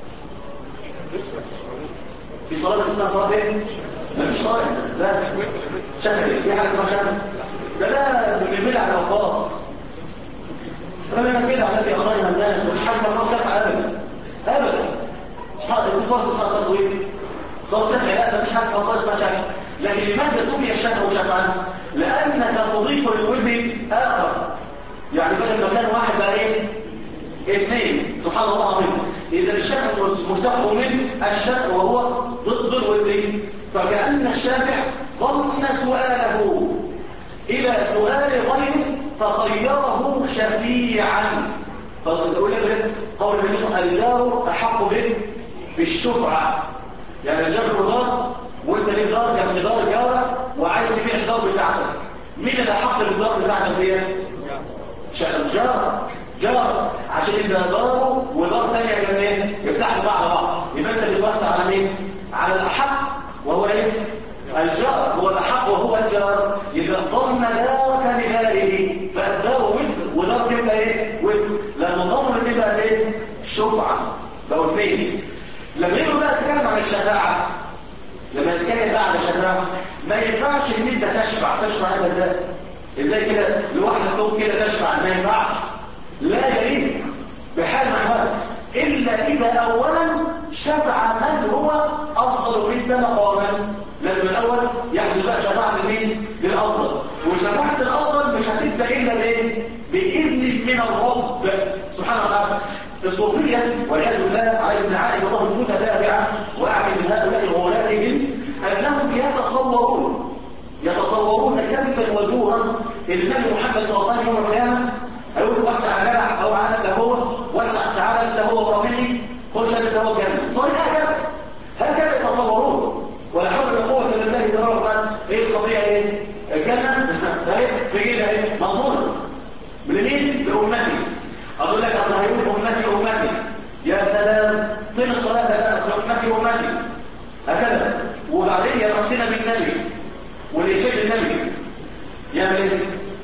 في صلاة اسمها صلاة إيه؟ مفيش صلاة لا شفع. في حاجة اسمها شفع؟ لا بنعملها على الأوقات. فمن كده على في أخرجها الناس مش حاجة اسمها شفع أبدا أبدا. دي صلاة اسمها صلاة إيه؟ صلاة شفع لا مفيش حاجة اسمها صلاة اسمها شفع. لكن لماذا سمي الشفع شفعا؟ لأنك تضيف للوزن آخر. يعني بدل ما كان واحد بقى إيه؟ اثنين. سبحان الله العظيم. إذا الشفع مشتق من الشفع وهو ضد الوزن، فكأن الشافع ضم سؤاله إلى سؤال غيره فصيره شفيعا. قول النبي صلى الله عليه وسلم الجار أحق به بالشفعة. يعني الجار دار وانت ليه دار جنب دار جارة وعايز تبيع الدار بتاعتك، مين اللي أحق بالدار بتاعتك دي؟ جار عشان يبقى داره ودار ثانيه جنبين يفتحوا بعض. يبقى انت بتوسع على مين؟ على الأحق وهو ايه؟ الجار. هو الأحق وهو الجار. يبقى ضم دارك لداره، فالدار وزن ودار تبقى ايه؟ وزن. لما ضم تبقى ايه؟ شفعة. بقوا اثنين. لما يجوا بقى تتكلم عن الشفاعة، لما نتكلم بقى عن الشفاعة ما ينفعش ان انت تشفع انت ازاي كده لوحدك تقوم كده تشفع؟ ما ينفعش، لا يليق بحال محال الا اذا اولا شفع من هو افضل منك مقاما. لازم الاول يحدث بقى شفاعة مين؟ للافضل. وشفاعة الافضل مش هتبقى الا بايه؟ باذن من الرب سبحانه وتعالى. الصوفية والعياذ بالله عليه ابن عائد الله المتتابعة واعمل من هؤلاء غولاتهم انهم يتصورون كذبا وزورا النبي محمد صلى الله عليه وسلم يوم القيامة هيقول وسع جدع او عادك هو وسع تعالى انت هو ورامني خش انت هو الجنة. صحيح هكذا يتصورون ولا حول ولا قوة الا بالله تبارك وتعالى. ايه القضية ايه؟ الجنة اهي في جيلها ايه؟ مضمونة لمين؟ لأمتي. أقول لك أصل هيقول أمتي يا سلام فين الصلاة؟ لا أصل أمتي هكذا. وبعدين يرتنا بالنبي واللي يحب النبي يعمل ايه؟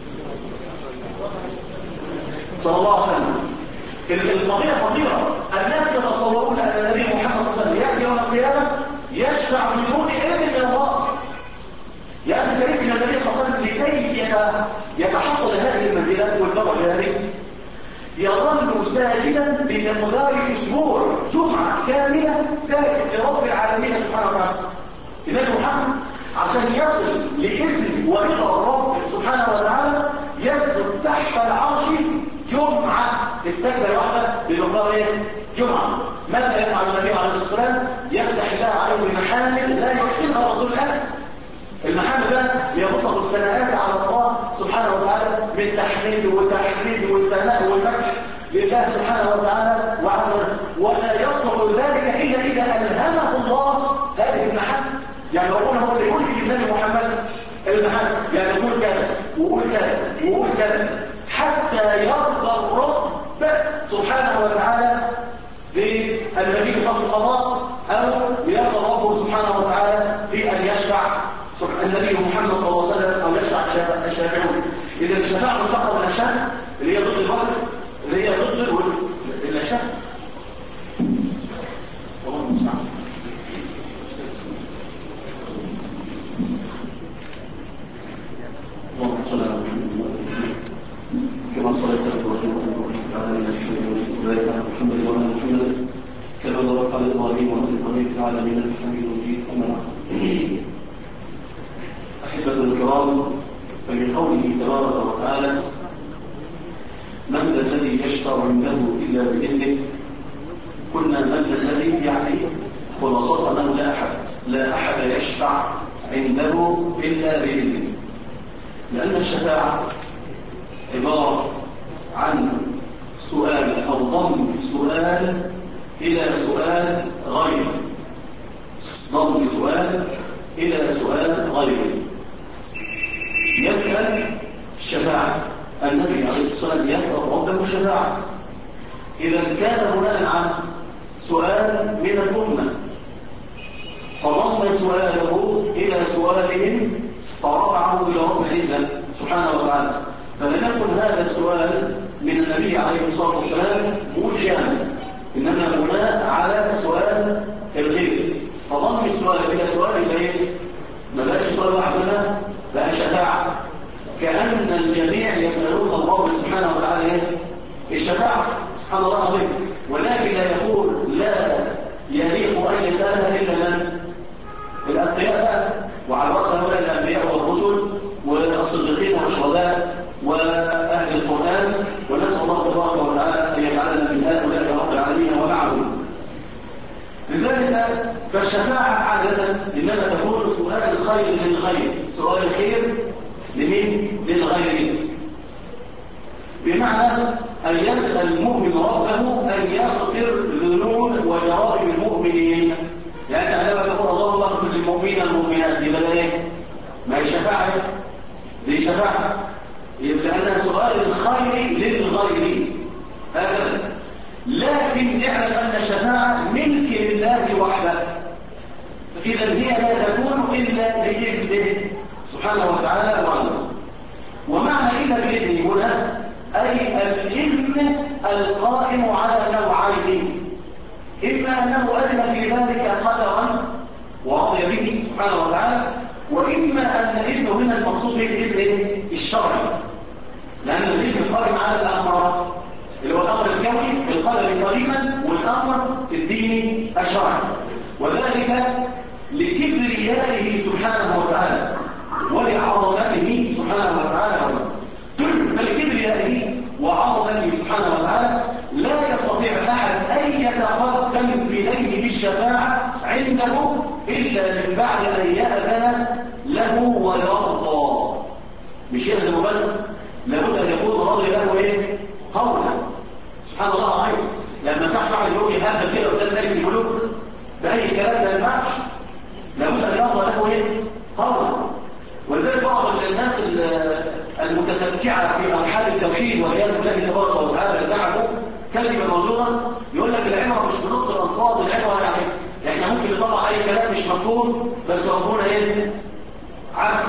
صلى الله عليه وسلم. القضية خطيرة. الناس يتصورون أن النبي محمد صلى الله عليه وسلم يأتي يوم القيامة يشفع بدون إذن من الله. يعني كريم من النبي صلى الله عليه وسلم لكي يتحصل هذه المنزلات والدرجة هذه يظل ساجدا بمقدار اسبوع جمعه كامله ساجد لرب العالمين سبحانه وتعالى. النبي محمد عشان يصل لاذن ورضا الرب سبحانه وتعالى يسجد تحت العرش جمعه تستكبر واحده بمقدار ايه؟ جمعه. ماذا يفعل النبي عليه الصلاه والسلام؟ يفتح الله عليه بمحامل لا يحسنها رسول الله. المحامل بقى يطلق الثناءات على الله سبحانه وتعالى من تحميد وتحميد والثناء والمدح لله سبحانه وتعالى ولا يصلح كذا وقول كذا، حتى يرضى الرب سبحانه وتعالى بالمجيء فصل القضاء، أو يرضى الرب سبحانه وتعالى في أن يشفع النبي محمد صلى الله عليه وسلم، أو يشفع الشافعون. إذا الشفاعة مشتقة من الشفع اللي هي ضد الوجه، اللي هي ضد الشفع. والله المستعان. اللهم صل على محمد كما صليت على ابراهيم وعلى ال وبارك على محمد وعلى محمد كما باركت على ابراهيم وعلى ابراهيم في العالمين حميد مجيد. اما بعد، احبه الكرام، فلقوله تبارك وتعالى: من ذا الذي يشفع عنده الا باذنه، قلنا من ذا الذي، يعني خلاصه انه لا احد يشفع عنده الا باذنه، لأن الشفاعة عبارة عن سؤال أو ضم سؤال إلى سؤال غيره، ضم سؤال إلى سؤال غيره. يسأل الشفاعة، النبي عليه الصلاة والسلام يسأل ربه الشفاعة، إذا كان بناء عن سؤال من الأمة فضم سؤاله إلى سؤالهم فرفعه إلى رب العزة سبحانه وتعالى، فلم يكن هذا السؤال من النبي عليه الصلاة والسلام مرجئا، إنما بناء على سؤال الغير، فضم السؤال إلى سؤال الغير، ما بقاش سؤال واحدنا، بقى شفاعة، كأن الجميع يسألون الله سبحانه وتعالى الشفاعة. سبحان الله العظيم. ولكن لا يقول لا يليق أن يسألها إلا من؟ الأتقياء بقى، وعلى رأس هؤلاء الأنبياء والرسل والصديقين والشهداء وأهل القرآن، ونسأل الله تبارك وتعالى أن يجعلنا من هؤلاء رب العالمين ومعهم. لذلك فالشفاعة عادة إنما تكون سؤال الخير للغير، سؤال الخير لمين؟ للغير، بمعنى أن يسأل المؤمن ربه أن يغفر ذنوب وجرائم المؤمنين. يعني عندما تقول اللهم اغفر للمؤمنين والمؤمنات، دي بدل ايه؟ ما هي شفاعة، دي شفاعة، لأنها سؤال الخير للغير هكذا. لكن اعلم أن الشفاعة ملك لله وحده، إذا هي لا تكون إلا بإذنه سبحانه وتعالى وعلا. ومعنى إلا بإذنه هنا أي الإذن القائم على نوعين، إما أنه أذن في ذلك قدرا ورضي به سبحانه وتعالى، وإما أن إذنه هنا المقصود به الإذن الشرعي، لأن الإذن القائم على الأمر اللي هو الأمر الكوني بالقدر قديما، والأمر الديني الشرعي، وذلك لكبريائه سبحانه وتعالى ولعظمته سبحانه وتعالى. فلكبريائه وعظمته سبحانه وتعالى لا يستطيع أحد أن يتقدم إليه بالشفاعة عنده إلا من بعد أن يأذن له ويرضى. مش يأذن بس، لابد أن يكون راضي له إيه؟ قولا. سبحان الله العظيم. لما ينفعش واحد يقول هذا كده قدام ملك الملوك بأي كلام، لا ينفعش، لابد أن يرضى له إيه؟ قولا. ولذلك بعض الناس المتسبكعة في أرحام التوحيد والعياذ بالله تبارك وتعالى زعموا كذبا وزورا، يقول لك العبرة مش بنطق الألفاظ، العبرة يعني احنا ممكن نطلع أي كلام مش مفهوم بس ربنا إيه؟ عارف،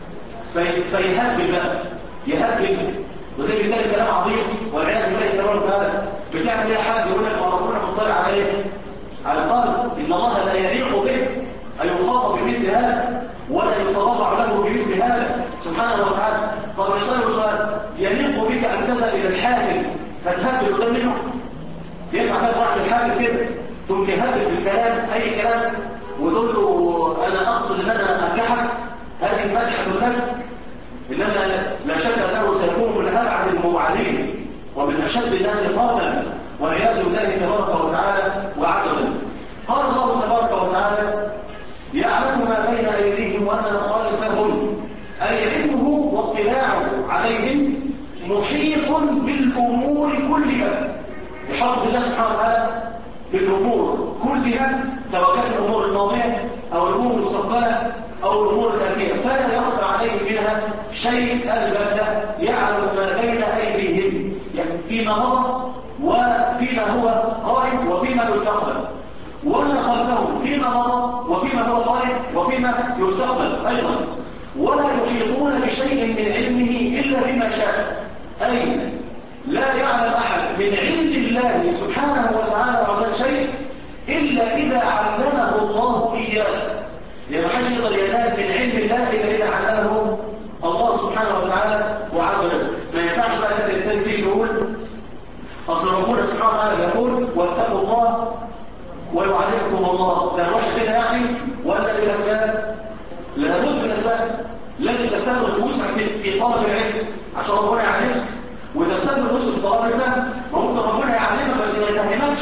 فيهبل بقى، يهبل، وده بالتالي كلام عظيم والعياذ بالله تبارك وتعالى. بتعمل ايه حد يقول لك ربنا مطلع على ايه؟ على القلب. إن الله لا يليق به أن يخاطب بمثل هذا ولا يتضرع له بمثل هذا سبحانه وتعالى. طب يسأله سؤال: يليق بك أن تذهب إلى الحاكم فتهبل قدام منه؟ ينفع بقى تروح للحاكم كده تقوم تهبل بالكلام أي كلام وتقول له أنا أقصد أن أنا أنجحك؟ هذه فتحة لك. إنما لا شك أنه سيكون من أبعد الموعدين ومن أشد الناس قولا والعياذ بالله تبارك وتعالى وعز وجل. قال الله تبارك وتعالى: يعلم ما بين أيديهم وما خلفهم، أي علمه واطلاعه عليهم محيط بالأمور كلها. يحفظ الله سبحانه وتعالى بالأمور كلها، سواء كانت الأمور الماضية أو الأمور المستقبلة أو الأمور الآتية فلا يخفى عليه منها شيء البتة، يعلم ما بين أيديهم يعني فيما مضى وفيما هو قائم وفيما يستقبل، وما خلفهم فيما مضى وفيما هو قائم وفيما يستقبل أيضا، ولا يحيطون بشيء من علمه إلا بما شاء. أي لا يعلم أحد من علم الله سبحانه وتعالى وعز شيء إلا إذا علمه الله إياه. يعني ما حدش يقدر ينال من علم الله إلا إذا علمه الله سبحانه وتعالى وعز وجل. ما ينفعش بقى تبتدي تقول أصل ربنا سبحانه وتعالى يقول واتقوا الله ويعلمكم الله، ده نروح كده يعني ولا بالأسباب؟ لابد من الأسباب، لازم تستخدم وسعك في طلب العلم عشان ربنا يعلمك، وتستخدم وسع في طلب الفهم. ممكن ربنا يعلمك بس ما يفهمكش،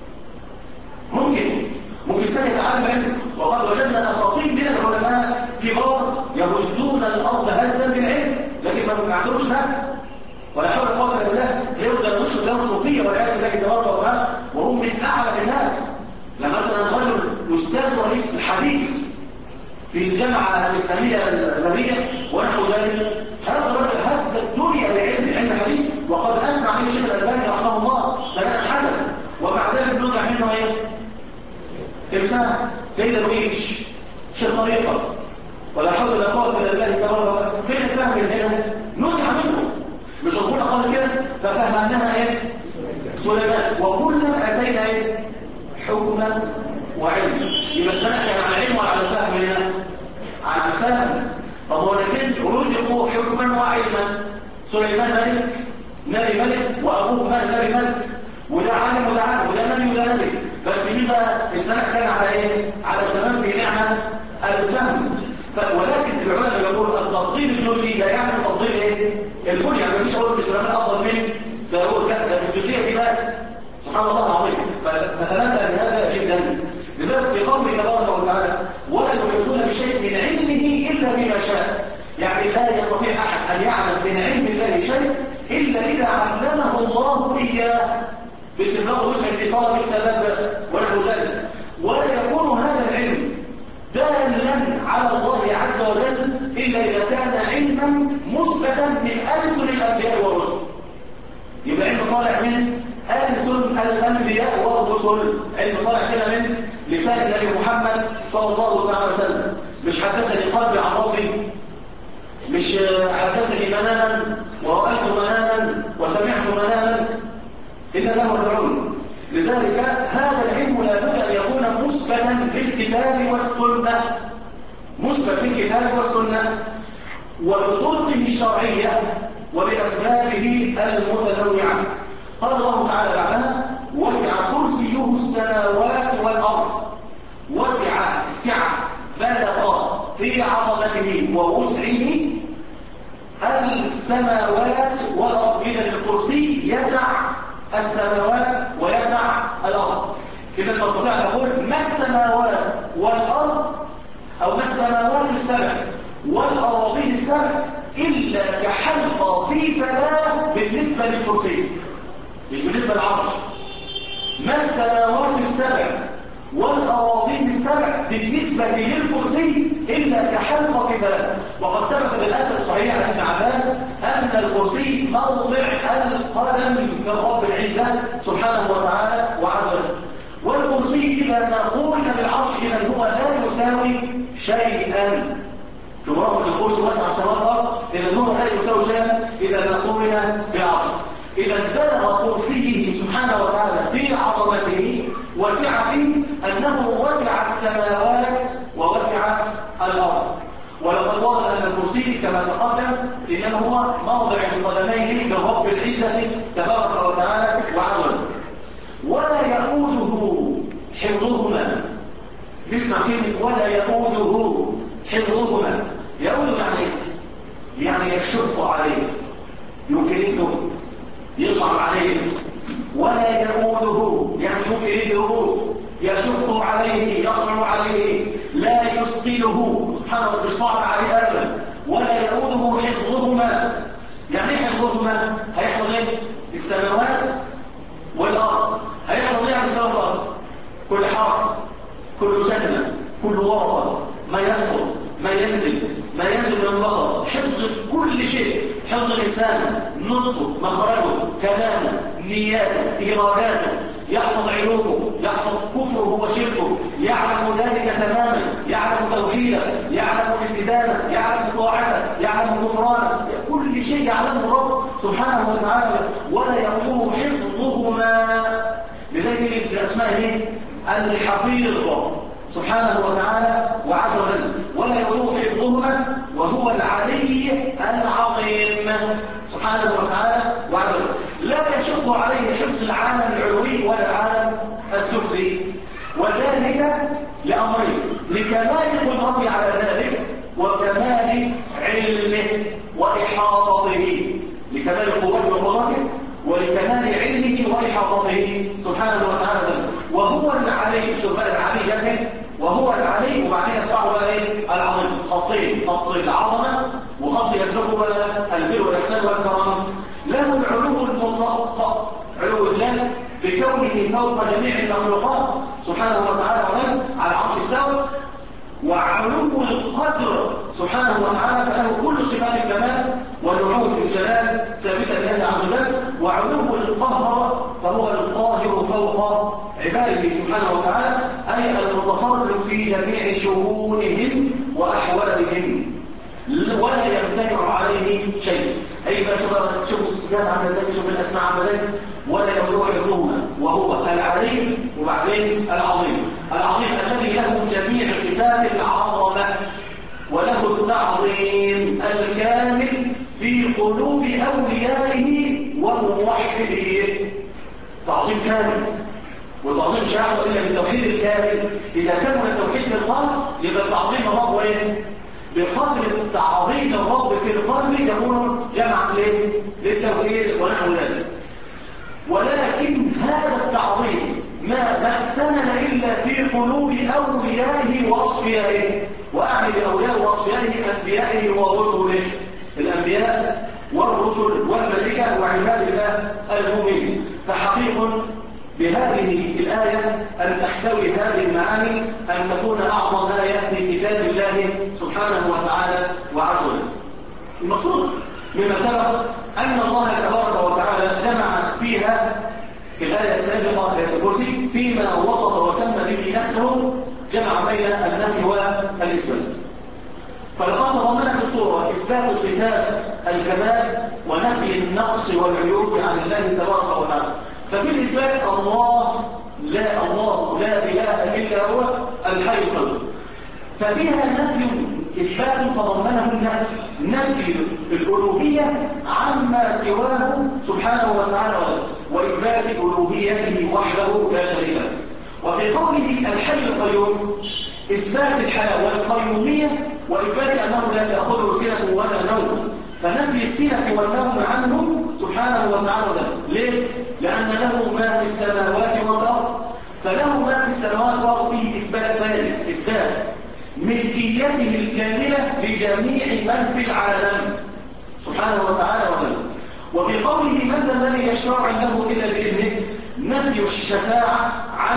ممكن سنة يتعلم علم. وقد وجدنا أساطين من العلماء كبار يهزون الأرض هزا بالعلم لكن ما عندهمش فهم ولا حول ولا قوة إلا بالله، يبدأ يخش في صوفية والعياذ بالله تبارك وتعالى وهم من أعلم الناس. مثلا رجل أستاذ رئيس الحديث في الجامعة الإسلامية الأزهرية ونحو ذلك، هذا الرجل هز الدنيا بعلم الحديث، وقد أسمع عليه الشيخ الألباني رحمه الله سنة حسن، ومع ذلك نزع منه ايه؟ ابتاع ليه درويش شيخ طريقة ولا حول ولا قوة إلا بالله تبارك وتعالى. فين الفهم من هنا؟ نزع منه. مش ربنا قال كده ففهمناها ايه؟ سليمان وكلنا اتينا ايه؟ حكما وعلما. يبقى السنة كان على علم ولا على فهم هنا؟ على فهم. طب هو الاثنين رزقوا حكما وعلما. سليمان ملك، نبي ملك، وابوه نبي ملك، وده عالم وده عالم وده نبي وده نبي. بس مين بقى السنة كان على ايه؟ على زمان في نعمة الفهم. ولكن العلماء يقولوا التفضيل الجزئي لا يعني تفضيل ايه؟ الكل. يعني مفيش اقول سليمان افضل من داوود، لا ده في الجزئيه دي بس. سبحان الله العظيم. فتنبه بهذا جدا. لذلك في قوله تبارك وتعالى ولا يحيطون بشيء من علمه الا بما شاء، يعني لا يستطيع احد ان يعلم من علم الله شيء الا اذا علمه الله اياه باستمرار وسع في طلب السبب ونحو ذلك. ولا يكون هذا العلم دالا على الله عز وجل إلا إذا كان علما مثبتا من ألسن الأنبياء والرسل. يبقى علم طالع من ألسن الأنبياء والرسل، علم طالع كده من لسان النبي محمد صلى الله عليه وسلم. مش حدثني قلبي عن ربي، مش حدثني مناما ورأيت مناما وسمعت مناما، إن له العلم. لذلك هذا العلم لا بد أن يكون مثبتا بالكتاب والسنة، مثبت بالكتاب والسنة وبطرقه الشرعية وبأسبابه المتنوعة. قال الله تعالى بعدها وسع كرسيه السماوات والأرض. وسع السعة بلغ في عظمته ووسعه السماوات والأرض. إذا الكرسي يسع السماوات ويسع الأرض. إذا نستطيع أن نقول ما السماوات والأرض أو ما السماوات السبع والأراضين السبع إلا كحلقة في فلاة بالنسبة للكرسي، مش بالنسبة للعرش. ما السماوات السبع والأراضين السبع بالنسبة للكرسي إلا كحلقة في فلاة. وقد ثبت بالأسد صحيح عن ابن عباس أن الكرسي موضع القدم من رب العزة سبحانه وتعالى وعز وجل. والكرسي إذا ما قورن بالعرش إذا هو لا يساوي شيئا. في مرافق الكرسي واسع السماوات والأرض إذا هو لا يساوي شيئا إذا ما قورن بالعرش. إذا بلغ كرسيه سبحانه وتعالى في عظمته وسعته أنه وسع السماوات ووسع الأرض. ولقد ورد أن الكرسي كما تقدم إنما هو موضع القدمين لرب العزة تبارك وتعالى وعز وجل. ولا يؤوده حفظهما. نسمع كلمة ولا يؤوده حفظهما. يؤوده يعني ايه؟ يعني يشق عليه، يكرهه، يصعب عليه. ولا يؤوده يعني يكرهه، يشق عليه، يصعب عليه، لا يثقله سبحانه وتعالى، صعب عليه ابدا. ولا يؤوده حفظهما. يعني ايه حفظهما؟ هيحفظ ايه؟ السماوات والارض. هيحفظ ايه عن السماوات والارض؟ كل حركه، كل سكنه، كل ورقه، ما يسقط، ما ينزل من البقر، حفظ كل شيء، حفظ الإنسان، نطقه، مخرجه، كلامه، نياته، إراداته، يحفظ علومه، يحفظ كفره وشركه، يعلم ذلك تماما، يعلم توحيده، يعلم التزامه، يعلم طاعته، يعلم كفرانه، كل شيء يعلمه رب سبحانه وتعالى، ولا يقوم حفظهما. لذلك الأسماء الحفيظ سبحانه وتعالى وعز وجل، ولا يقوم حفظهما، وهو العلي العظيم سبحانه وتعالى وعز وجل. لا يشق عليه حفظ العالم العلوي ولا العالم السفلي، وذلك لأمرين: لكمال قدرته على ذلك، وكمال علمه وإحاطته. لكمال قوته وقدرته، ولكمال علمه وإحاطته سبحانه وتعالى. وهو العلي، شوف بقى العلي يكن، وهو العلي، وبعدين يتبعه بقى ايه؟ العظيم. خطين: خط العظمه، وخط يسلكه بقى البر والاحسان والكرم. له العلو المطلق، علو الله بكونه فوق جميع المخلوقات سبحانه وتعالى، على العرش استوى. وعلو القدر سبحانه وتعالى، فله كل صفات الكمال والنعوت الجلال ثابته لله عز وجل. وعلو القهر، فهو القاهر فوق عباده سبحانه وتعالى، اي المتصرف في جميع شؤونهم واحوالهم، ولا يمتنع عليه شيء. اي بقى شوف الصفات عامله ازاي، شوف الاسماء عامله ازاي، ولا يمنع حفظهما، وهو العليم وبعدين العظيم. العظيم الذي له جميع صفات العظمه، وله التعظيم الكامل في قلوب اوليائه وموحديه. تعظيم كامل، والتعظيم مش هيحصل الا بالتوحيد الكامل. اذا كان التوحيد في القلب، يبقى تعظيم الرب ايه؟ بقدر تعظيم الرب في القلب يكون جمعا للتوحيد ونحو ذلك. ولكن هذا التعظيم ما اكتمل الا في قلوب اوليائه واصفيائه. واعني باوليائه واصفيائه انبيائه ورسله، الانبياء والرسل والملائكه وعباد الله المؤمنين. فحقيق بهذه الآية أن تحتوي هذه المعاني، أن تكون أعظم آية في كتاب الله سبحانه وتعالى وعز وجل. المقصود مما سبق أن الله تبارك وتعالى جمع فيها في الآية السابقة آية الكرسي فيما وصف وسمى به نفسه، جمع بين النفي والإثبات. فلقد تضمنت الصورة إثبات صفات الكمال ونفي النقص والعيوب عن الله تبارك وتعالى. ففي الإثبات الله لا إله إلا هو الحي القيوم. ففيها نفي إثبات تضمنه نفي الألوهية عما سواه سبحانه وتعالى، وإثبات ألوهيته وحده لا شريك له. وفي قوله الحي القيوم إثبات الحياة والقيومية، وإثبات أنه لا تأخذه سنة ولا نوم، فنفي السنة والنوم عنه سبحانه وتعالى. ليه؟ لأن له ما في السماوات والأرض، فله ما في السماوات والأرض فيه إثبات ثاني، إثبات ملكيته الكاملة لجميع من في العالم سبحانه وتعالى. وفي قوله من ذا الذي يشفع عنده إلا بإذنه، نفي الشفاعة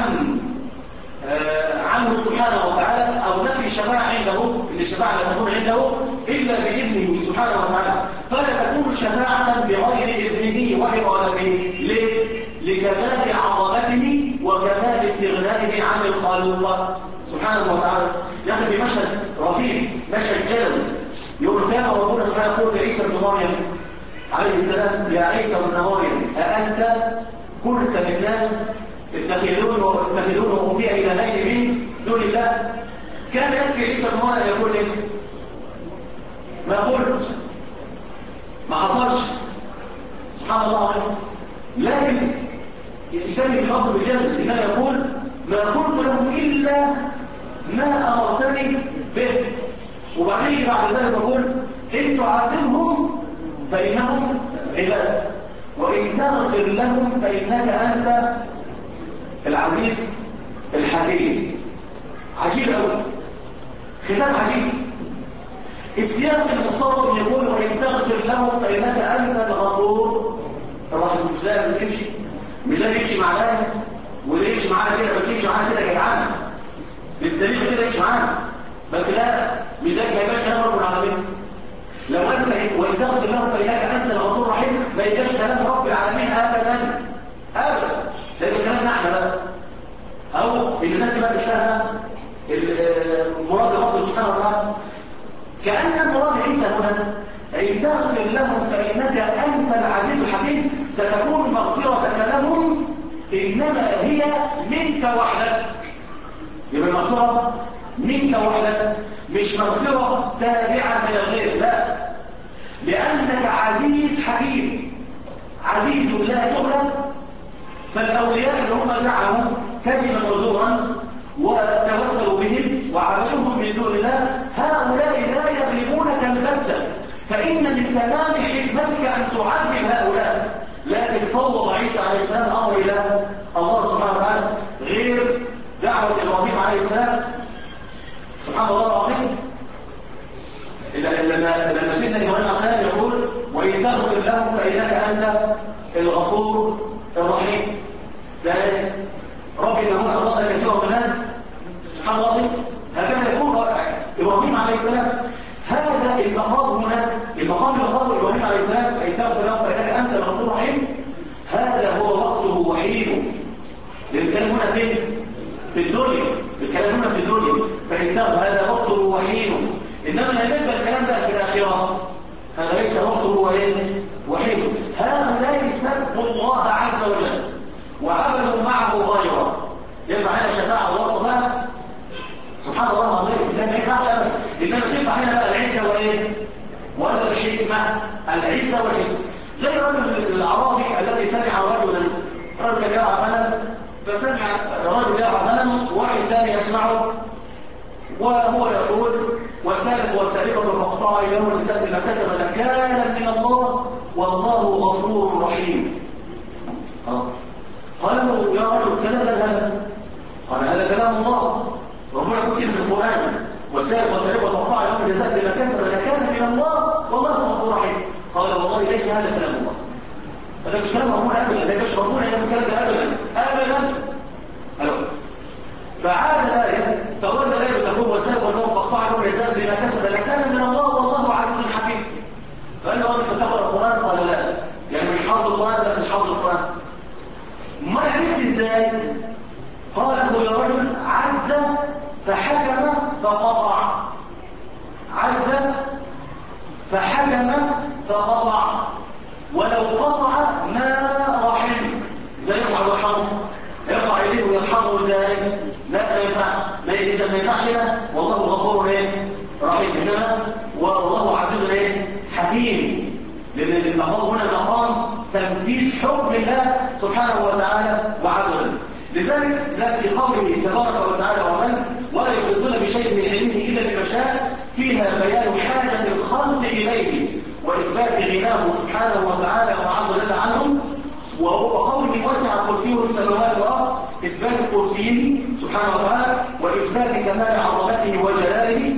عنه سبحانه وتعالى، أو نفي الشفاعة عنده، إن الشفاعة لا تكون عنده إلا بإذنه سبحانه وتعالى، فلا تكون شفاعة بغير إذنه وإرادته. ليه؟ لكمال عظمته وكمال استغنائه عن الخلق سبحانه وتعالى. يأخذ بمشهد رهيب، مشهد جلوي، يقول كان ربنا سبحانه يقول لعيسى بن مريم عليه السلام: يا عيسى بن مريم أأنت قلت للناس اتخذون أمي إلهين من دون الله؟ كان يكفي عيسى بن مريم يقول إيه؟ ما قلت، ما حصلش، سبحان الله عليه. لكن يتكلم في الأرض بالجنة إنه يقول: ما قلت لهم إلا ما أمرتني به. وبعدين بعد ذلك يقول: إن تعذبهم فإنهم عباد، وإن تغفر لهم فإنك أنت العزيز الحكيم. عجيب أوي، ختام عجيب. السياق المصرف يقول: وإن تغفر لهم فإنك أنت الغفور الرحيم. مش ده يمشي، مش ده يمشي معانا وده يمشي معانا كده، بس يمشي معانا كده جدعانة، بالسليم كده يمشي معانا، بس لا، مش ده ما يبقاش كلام رب العالمين. لو قال وإن تغفر لهم فإنك أنت الغفور الرحيم ما يبقاش كلام رب العالمين أبدا أبدا. ده يبقى كلامنا احنا بقى، أو اللي الناس بقى تشتغل مراد رب سبحانه وتعالى. كأن مراد عيسى هنا إن تغفر لهم فإنك أنت العزيز الحكيم ستكون مغفرتك لهم إنما هي منك وحدك. يبقى المغفرة منك وحدك، مش مغفرة تابعة من الغير، لا، لأنك عزيز حكيم، عزيز لا تغلب. فالأولياء اللي هم زعموا كذبا وزورا وتوسلوا بهم وعبدوهم من دون الله، هؤلاء لا يغلبونك البتة، فإن من تمام حكمتك أن تعذب هؤلاء. لكن فوض عيسى عليه السلام أمر إلى الله سبحانه وتعالى، غير دعوة إبراهيم عليه السلام. سبحان الله العظيم. لما سيدنا إبراهيم عليه السلام يقول وإن تغفر لهم فإنك أنت الغفور الرحيم، ده ربي إنه أغضى كثيرا من الناس. سبحان الله العظيم. هكذا يقول إبراهيم عليه السلام. هذا المقام هنا، المقام اللي قاله إبراهيم عليه السلام فإن تغفر لهم فإنك أنت الغفور الرحيم، هذا هو وقته وحينه. الكلام هنا فين؟ في الدنيا، الكلام هنا في الدنيا. فإن تغفر هذا وقته وحينه، إنما بالنسبة الكلام بقى في الآخرة هذا ليس وقته وحينه. هؤلاء سبوا الله عز وجل وعملوا معه غيره، ينفع هنا شفاعة ووصف بقى. سبحان الله العظيم. ده ما ينفعش ابدا. انما تنفع هنا بقى العزه وايه؟ ولا الحكمه؟ العزه والحكمه. زي الرجل الاعرابي الذي سمع رجل يرعى غنم، فسمع رجل يرعى غنم وواحد ثاني يسمعه وهو يقول والسارق والسارقه فاقطعوا ايديهم الانسان بما كسب نكالا من الله والله غفور رحيم. قال له يا رجل كلام هذا؟ قال هذا كلام الله، ربنا يقول كده في القرآن والسارق والسارقة فاقطعوا يوم الجزاء بما كسب نكالا من الله والله غفور رحيم. قال والله ليس هذا كلام الله، هذا مش كلام ربنا ابدا، لا مش ربنا يقول الكلام ده ابدا ابدا. فعاد الآية فولى الآية تقول والسارق والسارقة فاقطعوا يوم الجزاء بما كسب نكالا من الله والله عزيز حكيم. فقال له انت تقرأ القرآن؟ قال لا. يعني مش حافظ القرآن؟ لا مش حافظ القرآن. ما عرفت ازاي؟ قال له يا رجل عز فحكم فقطع، عز فحكم فقطع، ولو قطع ما رحم. ازاي يقطع ويرحمه؟ يرفع ايديه ويرحمه ازاي؟ لا ما ينفع. ما ينفعش هنا والله غفور رحيم، انما والله عزيز حكيم. لان المقام هنا مقام تنفيذ حكم الله سبحانه وتعالى وعز وجل. لذلك لا في قوله تبارك وتعالى وعز ولا يحيطون بشيء من علمه الا بما شاء، فيها بيان حاجه الخلق اليه واثبات غناه سبحانه وتعالى وعز وجل عنهم، وقوله وسع كرسيه السماوات والارض، اثبات كرسيه سبحانه وتعالى واثبات كمال عظمته وجلاله،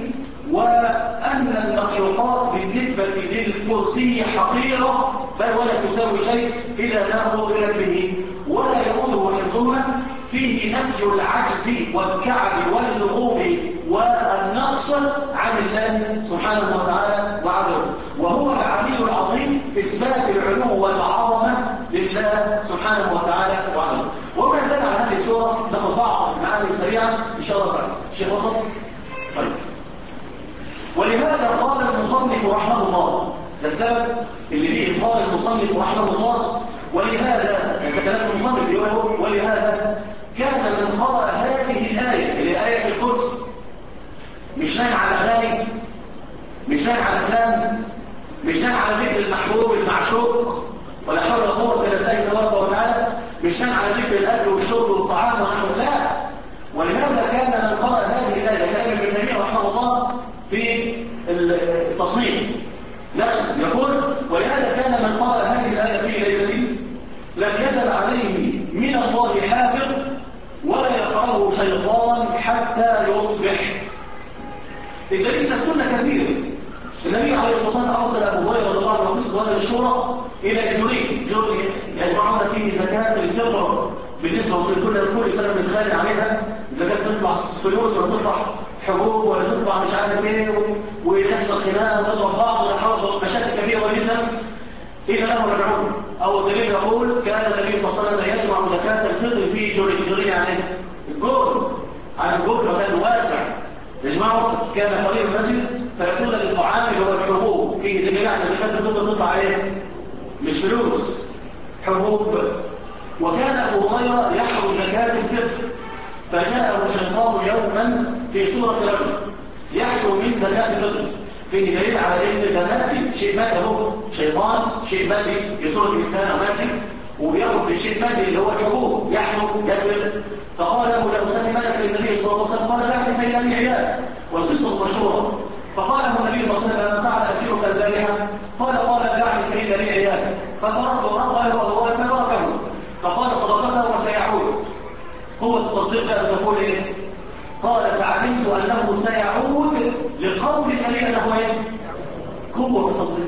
وان المخلوقات بالنسبه للكرسي حقيره بل ولا تساوي شيء اذا ما قررت به ولا يؤوده حفظهما. فيه نفي العجز والكعب واللغوب والنقص عن الله سبحانه وتعالى وعز وجل، وهو العلي العظيم اثبات العلو والعظمه لله سبحانه وتعالى وعز وجل. وما يدل على هذه السوره ناخذ بعض المعاني سريعا ان شاء الله تعالى. شيخ وصل. طيب. ولهذا قال المصنف رحمه الله، ده السبب اللي فيه قال المصنف رحمه الله ولهذا كلام المصنف يقول ولهذا كان من قرأ هذه الآية اللي هي آية الكرسي مش نايم على أغاني، مش نايم على أفلام، مش نايم على ذكر المحبوب المعشوق ولا حول ولا قوة إلا بالله تبارك وتعالى، مش نايم على ذكر الأكل والشرب والطعام ونحو لا. ولهذا كان من قرأ هذه الآية الآية ابن تيمية رحمه الله في التصنيف نفسه يقول ولهذا كان من قرأ هذه الآية في ليلة لم يزل عليه من الله حافظ ولا يقرأه شيطان حتى يصبح. الدليل السنة كثيرة. النبي عليه الصلاة والسلام أرسل أبو هريرة رضي الله عنه في صلاة الشورى إلى جرين يجمعون فيه زكاة الفطر بالنسبة لكل سنة بنتخانق عليها، زكاة تطلع فلوس وتطلع حروب ولا تطلع مش عارف ايه ويحصل خناقه ونضرب بعض ونحاول مشاكل كبيره جدا إذا له رجعون. أو الدليل يقول كان النبي صلى الله عليه وسلم يجمع زكاة الفطر في جرين يعني الجول على الجول مكان واسع يجمعه كان قريب المسجد فيكون للطعام اللي هو الحبوب فيه دليل على زكاة الفطر تطلع ايه؟ مش فلوس حبوب. وكان أبو هريرة يحرم زكاة الفطر فجاءه الشيطان يوما في صورة رجل يحصل من زكاة الفطر فيه دليل على ان ده مادي شيء مادي اهو شيطان شيء مادي في صورة انسان او مادي وبياخد في الشيء المادي اللي هو الحبوب يحمل يسرد فقال له لو سلمك للنبي صلى الله عليه وسلم قال بعد فإلى العيال والقصة مشهورة فقال له النبي صلى الله عليه وسلم فعل اسيرك البارحة قال بعد فإلى العيال فتركه رضى له الله فتركه فقال صدقته وسيعود قوة التصديق أن تقول إيه؟ قال فعلمت أنه سيعود لقول النبي أنه إيه؟ قوة التصديق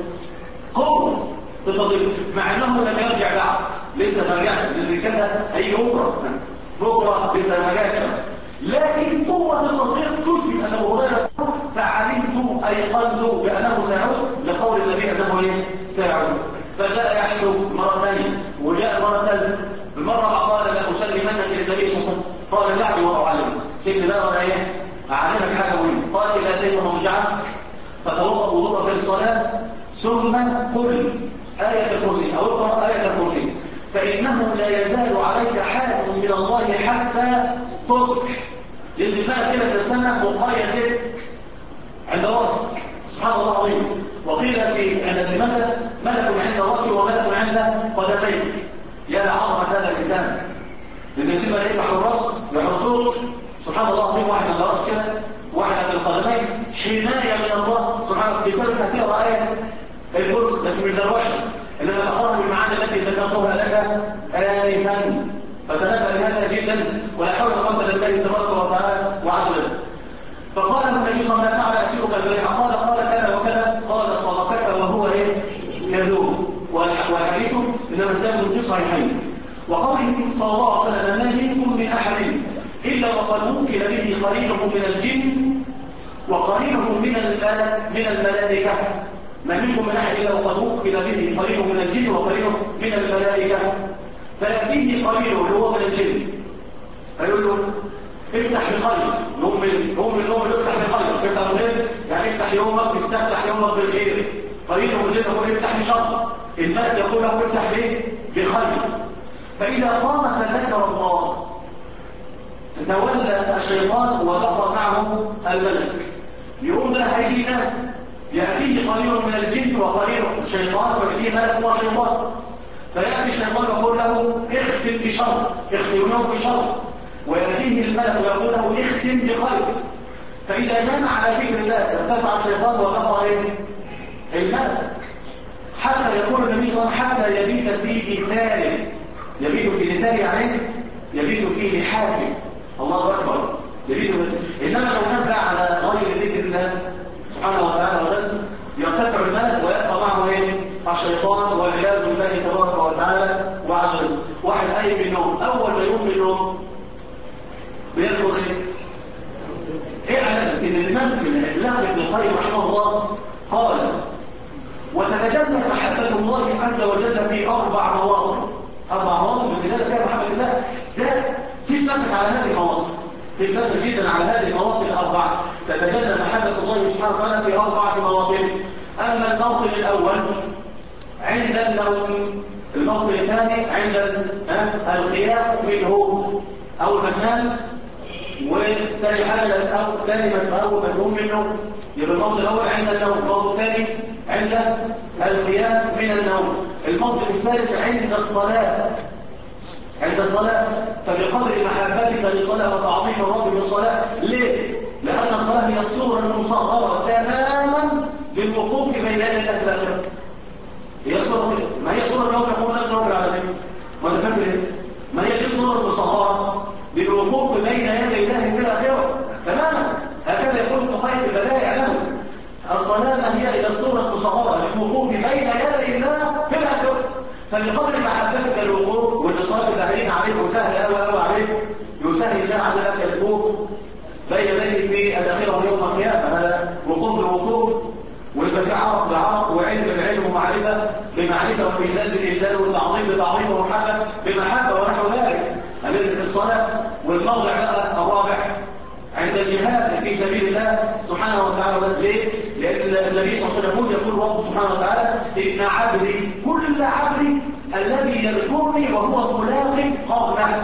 قوة التصديق مع أنه لم يرجع بعد لسه ما رجعش للرجالة أي بكرة لسه ما رجعش لكن قوة التصديق تثبت أن أبو هريرة فعلمت أيقنت بأنه سيعود لقول النبي أنه إيه؟ سيعود فجاء يحسب مرة ثانية وجاء مرة ثالثة بالمرة قال لا أسلمنك للنبي صلى الله عليه وسلم قال لا وأعلمك سيدنا لا ولا إيه أعلمك حاجة مهمة قال إذا أتيت مرجعك فتوضأ وضوءك للصلاة ثم قل آية الكرسي أو اقرأ آية الكرسي فإنه لا يزال عليك حافظ من الله حتى تصبح ينزل بقى كده من السماء مقيد عند راسك سبحان الله العظيم. وقيل في عند الملك ملك عند راسي وملك عند قدميك يا عظمة هذا الإنسان إذا كنت ملائكة حراس يحرسوك سبحان الله العظيم واحد عند راس كده واحد عند القدمين حماية من الله سبحانه بسبب هتقرأ آية الكرسي بس مش دروشة إنما تقرأ بالمعاني التي ذكرتها لك آنفا فتنبه بهذا جدا ولا حول ولا قوة إلا بالله تبارك وتعالى وعدله. فقال النبي صلى الله عليه وسلم فعل أسيرك البارحة قال كذا وكذا قال صدقك وهو إيه؟ كذوب والحديث إنما سابق في صحيحين. وقوله صلى الله عليه وسلم ما منكم من أحد إلا وقد وكل به قرينه من الجن وقرينه من الملائكة ما منكم من أحد إلا وقد وكل به قرينه من الجن وقرينه من الملائكة فيأتيه قرينه اللي هو من الجن فيقول له افتح بخير يوم من يوم افتح بخير افتح بخير يعني افتح يومك استفتح يومك بالخير قرينه من الجن يقول افتح بشر الملك يقول له افتح بخير فإذا قام فذكر الله تولى الشيطان وبقى معه الملك يقوم بقى هيجينا يأتيه قرين من الجن وقرين الشيطان ويأتيه ملك وشيطان فيأتي الشيطان يقول له اختم بشر اختمه بشر ويأتيه الملك ويقول له اختم بخير فإذا جمع على ذكر الله ارتفع الشيطان وبقى الملك حتى يقول النبي صلى الله عليه وسلم حتى يبيت في إثاره يبيت في إثاره يعني يبيت في لحافه الله أكبر يبيت إنما لو نبع على غير ذكر الله سبحانه وتعالى وجل يرتفع الملك ويبقى معه الشيطان والعياذ بالله تبارك وتعالى وعدل واحد قايم من النوم أول ما يقوم من النوم بيذكر علامة إن الإمام ابن القيم رحمه الله قال وتتجلى محبة الله عز وجل في 4 مواطن 4 مواطن من تجلى فيها محبة الله ده تسلسل على هذه المواطن تسلسل جدا على هذه المواطن 4 تتجلى محبة الله سبحانه وتعالى في 4 مواطن. أما الموطن الأول عند النوم الموطن الثاني عند القيام منه أول مكان والثاني حاجة أول ما تقوم منه يبقى الموطن الأول عند النوم الموطن الثاني عند القيام من النوم الموطن الثالث عند الصلاة فبقدر محبتك للصلاة وتعظيم الرب بالصلاة ليه؟ لأن الصلاة هي الصورة المصغرة تماما للوقوف بين يدي الله في الآخرة هي صورة ما هي صورة يوم يقوم الناس رب العالمين ما أنا فاكر إيه؟ ما هي دي الصورة المصغرة للوقوف بين يدي الله في الآخرة تماما هكذا يقول الطحيف في البدائع له الصلاة ما هي إلى الصورة المصغرة للوقوف بين يدي الله في الآخرة فبقدر محبتك للوقوف والإصابة الداخلين عليك وسهل أوي عليك يسهل الله على لك الوقوف بين يديه في الآخرة والإهلال بالإهلال والتعظيم بتعظيم ومحبة بمحبة ونحو ذلك. الصلاة والموضع بقى الرابع عند الجهاد في سبيل الله سبحانه وتعالى. ليه؟ لأن النبي صلى الله عليه وسلم يقول رب سبحانه وتعالى إن عبدي كل عبدي الذي يذكرني وهو ملاق قومه.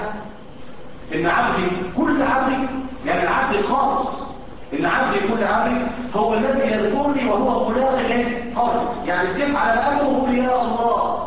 إن عبدي كل عبدي يعني العبد الخالص، إن عبدي كل عبدي هو الذي يذكرني وهو ملاق قومه. يعني سمع على مقامه يا الله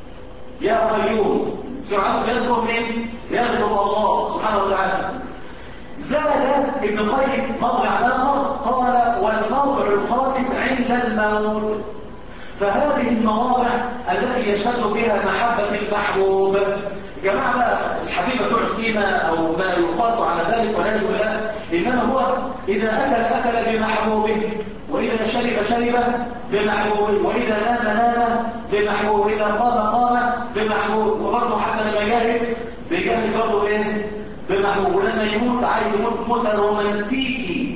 يا قيوم، سمعت يذكر مين؟ يذكر الله سبحانه وتعالى. زاد ابن القيم موضع آخر قال والموضع الخامس عند الموت. فهذه المواضع التي يشهد بها محبة المحبوب. جماعة بقى الحبيبة بتوع سيما أو ما يقاس على ذلك والعياذ بالله، إنما هو إذا أكل بمحبوبه، وإذا شرب بمحبوبه، وإذا نام بمحبوبه، وإذا قام بمحبوبه. وبرضه حتى لما بيجاهد برضه إيه؟ بمحبوب. ولما يموت عايز يموت موتة رومانتيكي،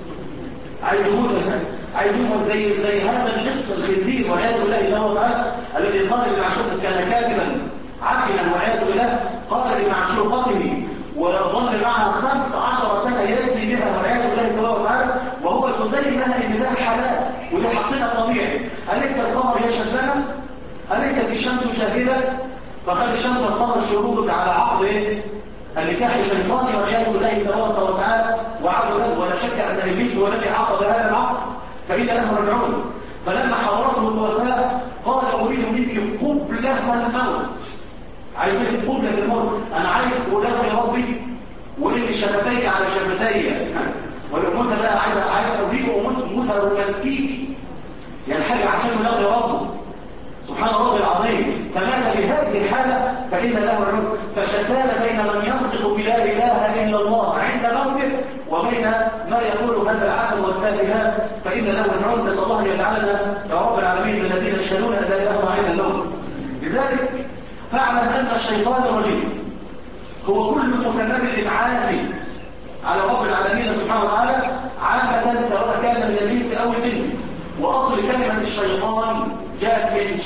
عايز يموت زي هذا اللص الخنزير والعياذ بالله تبارك وتعالى الذي قال لمعشوقته كان كاتبا عفنا والعياذ بالله، قال لمعشوقته وظل معها 15 سنة يزني بها والعياذ بالله تبارك وتعالى، وهو يزين لها ان ده حلال وده حقنا الطبيعي. أليس القمر يشهد لنا؟ أليست الشمس شاهدة؟ فخد الشمس والقمر شهود على عقد ايه؟ النكاح شيطاني والعياذ بالله تبارك وتعالى وعز وجل. ولا شك ان ابليس هو الذي عقد هذا العقد فإذا له رجعون. فلما حضرته الوفاة قال اريد منك قبلة الموت، عايز قبلة الموت، انا عايز الاقي ربي وان شفتيك على شفتي، والموت بقى عايز اريد موت رومانتيكي، يعني حاجه عشان يلاقي ربه سبحان الله العظيم. فمات بهذه الحالة فإن له العذر. فشتان بين من ينطق بلا إله إلا الله عند موته وبين ما يقول هذا العالم والفاتحات فإن له العذر. نسأل الله أن يجعلنا يا رب العالمين من الذين يشهدون أن لا إله إلا الله عند الموت. لذلك فاعلم أن الشيطان الرجيم هو كل متمرد عادي على رب العالمين سبحانه وتعالى عامة، سواء كان من الإنس أو الجن. وأصل كلمة الشيطان جاءت من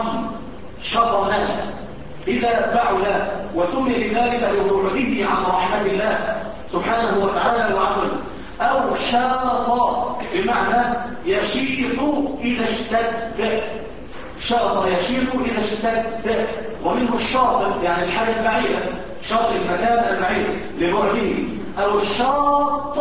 شطن إذا بعد، وسمي بذلك لبعده عن رحمة الله سبحانه وتعالى وعفوه. أو شاط بمعنى يشيط إذا اشتد، شاط يشيط إذا اشتد، ومنه الشاطئ يعني الحاجة البعيدة، شاطئ المكان البعيد لبعده. أو الشاط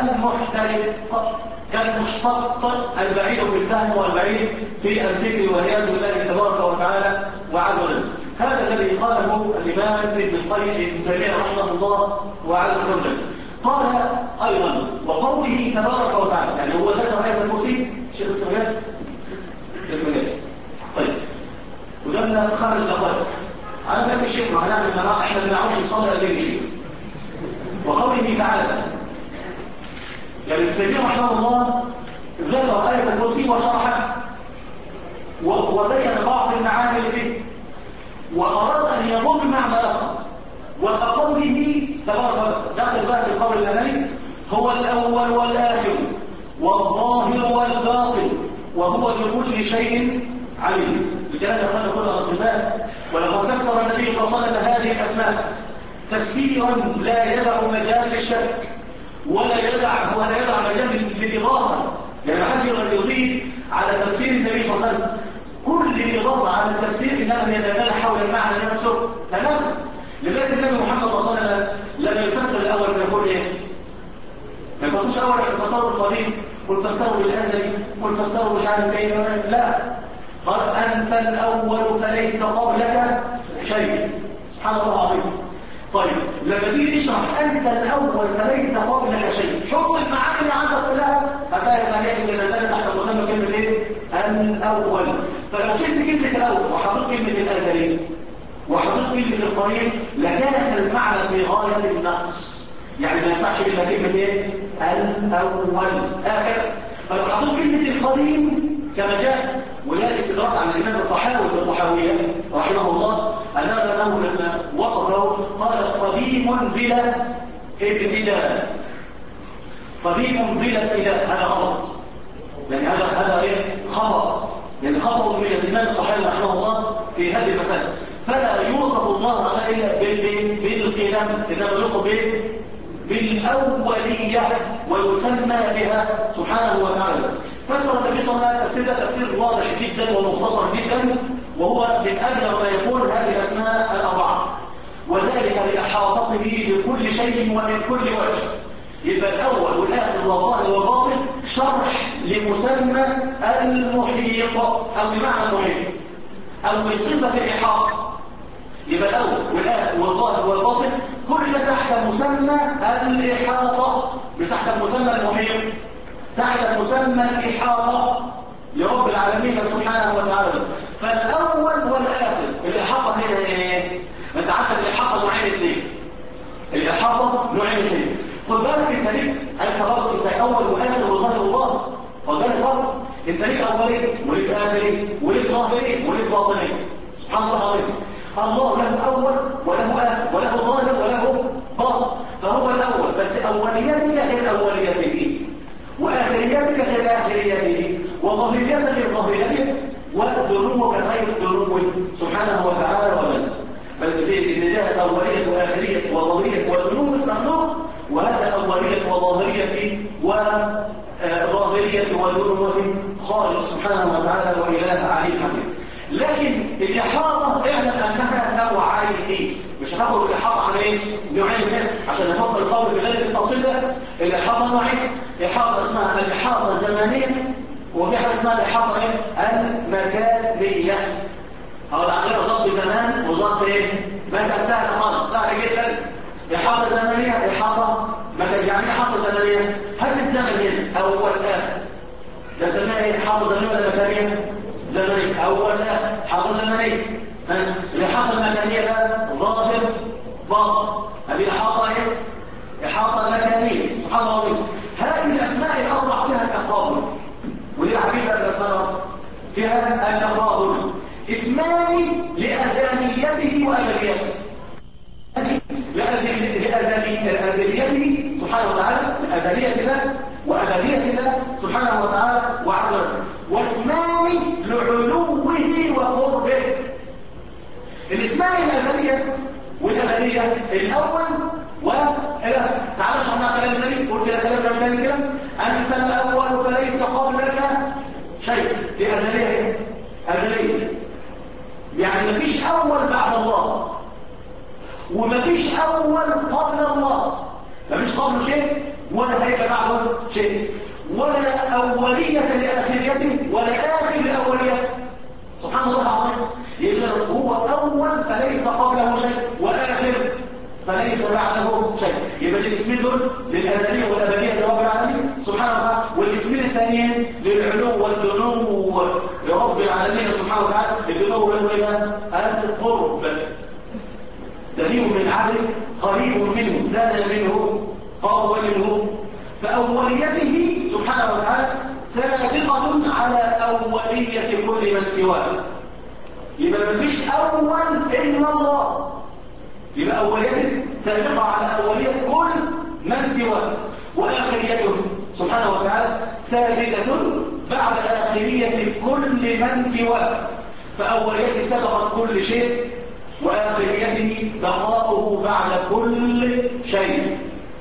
المحترق كالمشتق البعيد في الفهم والبعيد في الفكر والعياذ بالله تبارك وتعالى وعز وجل. هذا الذي قاله الإمام ابن القيم تيمية رحمه الله وعز وجل. قال أيضا وقوله تبارك وتعالى، يعني هو ذكر آية الكرسي. شيخ اسمه جاي طيب، وجبنا 5 دقائق على باب الشيخ. ما هنعمل احنا ما بنعرفش نصلي قبل الشيخ. وقوله تعالى، يعني ابن تيمية رحمه الله ذكر آية الكرسي وشرحها وبين بعض المعاني اللي فيه، وأراد أن يضم معنى آخر. وكقوله تبارك داخل بقى في القول المدني هو الأول والآخر والظاهر والباطن وهو بكل شيء عليم. الكلام يخلق كل الصفات. ولقد فسر النبي صلى الله عليه وسلم هذه الأسماء تفسيرا لا يدع مجال للشك ولا يدع مجال للإضافة. يعني ما حد يقدر يضيف على تفسير النبي صلى الله عليه وسلم. كل الإضافة على التفسير إنما يتبادل حول المعنى نفسه تماما. لذلك النبي محمد صلى الله عليه وسلم لما يفسر الأول يقول إيه؟ ما يفسرش أول التصور القديم والتصور الأزلي والتصور مش عارف إيه، لا، قال أنت الأول فليس قبلك شيء. سبحان الله العظيم. طيب لما تيجي نشرح أنت الأول فليس قبلك شيء، حط المعاني عندك كلها هتلاقي المعاني اللي نزلت تحت مسمى كلمة إيه؟ الأول. فلو شلت كلمة الأول وحطيت كلمة الأزلي وحطيت كلمة القريب لكان المعنى في غاية النقص. يعني ما ينفعش إلا كلمة إيه؟ الأول هكذا. فلو حطيت كلمة القديم كما جاء، وجاء استدراك عن الإمام الطحاوي الطحاوية رحمه الله أنه لما وصفه قال قديم بلا ابتداء. قديم بلا ابتداء هذا غلط، يعني هذا إيه؟ خطأ. يعني خطأ من الإمام الطحاوي رحمه الله في هذه المسألة. فلا يوصف الله تعالى إلا بالقدم، إنما يوصف بالأولية ويسمى بها سبحانه وتعالى. فسر النبي صلى الله عليه وسلم تفسير واضح جدا ومختصر جدا، وهو من أبلغ ما يكون هذه الأسماء الأربعة، وذلك لإحاطته بكل شيء ومن كل وجه. يبقى الأول والآخر والظاهر والباطن شرح لمسمى المحيط أو بمعنى المحيط أو بصفة الإحاطة. يبقى الأول والآخر والظاهر والباطن كل ده تحت مسمى الإحاطة، مش تحت مسمى المحيط، تحت مسمى الإحاطة لرب العالمين سبحانه وتعالى. فالأول والآخر الإحاطة هنا إيه؟ أنت عارف الإحاطة نوعين اثنين. الإحاطة نوعين اثنين. خد بالك انت ليك، انت برضه انت اول واخر وظاهر الله. خد بالك برضه انت ليك اولين وليك اخرين وليك ظاهرين وليك باطنين. سبحان الله العظيم. الله له اول وله اخر وله ظاهر وله باطن، فهو الاول، بس اولياتك غير اولياته، واخرياتك غير اخرياته، وظاهرياتك غير ظاهرياته، ودنوك غير دنوه سبحانه وتعالى وجل. بل في ده اوليه واخريه وظاهريه ودنوه مخلوق، وهذا أولية وظاهرية وظاهرية ودنوة خالق سبحانه وتعالى وإله علي حميد. لكن الإحاطة اعلم أنها نوعين، مش هتاخد الإحاطة عن إيه؟ نوعين كده عشان نفصل القول بذلك التفصيل ده. الإحاطة نوعين، إحاطة اسمها الإحاطة الزمانية، وفي حاجة اسمها الإحاطة إيه؟ المكانية. هقول عندنا ضبط زمان وضبط إيه؟ مكان سهل خالص، سهل جدا. إحاطة زمنية، إحاطة مكانية. يعني إحاطة زمنية، هل الزمن هنا أول آخر ده زمان إحاطة زمنية ولا مكانية؟ زمنية. أول آخر إحاطة زمنية. الإحاطة المكانية بقى ظاهر باطن، هذه إحاطة إيه؟ إحاطة مكانية. سبحان الله العظيم. هذه الأسماء الأربع فيها التقابل، ودي عجيبة الأسماء فيها التقابل. اسمان لأزليته وأبديته، لأزليته سبحانه وتعالى، لأزلية الله وأبدية الله سبحانه وتعالى وعز وجل، واسمان لعلوه وقربه. الاسمان الأزلية والأبدية الأول تعالى شرحنا كلام النبي، قول كده كلام النبي كده: أنت الأول فليس قبلك شيء. دي أزلية، أزلية يعني مفيش أول بعد الله، ومفيش أول قبل الله، مفيش قبل شيء ولا هيبقى بعده شيء، ولا أولية لآخريته ولا آخر لأوليته. سبحان الله العظيم. يبقى هو أول فليس قبله شيء، وآخر فليس بعده شيء. يبقى الاسمين دول للأزلية والأبدية لرب العالمين سبحانه وتعالى، والاسمين الثانيين للعلو والدنو لرب العالمين سبحانه وتعالى. الدنو له إيه؟ القرب، دليل من عبده قريب منه، دان منه قرب منه. فأوليته سبحانه وتعالى سابقة على أولية كل من سواه. يبقى مفيش أول إلا الله، يبقى أوليته سابقة على أولية كل من سواه، وآخريته سبحانه وتعالى سابقة بعد آخرية كل من سواه. فأوليته سبقت كل شيء، وآخريته بقاؤه بعد كل شيء.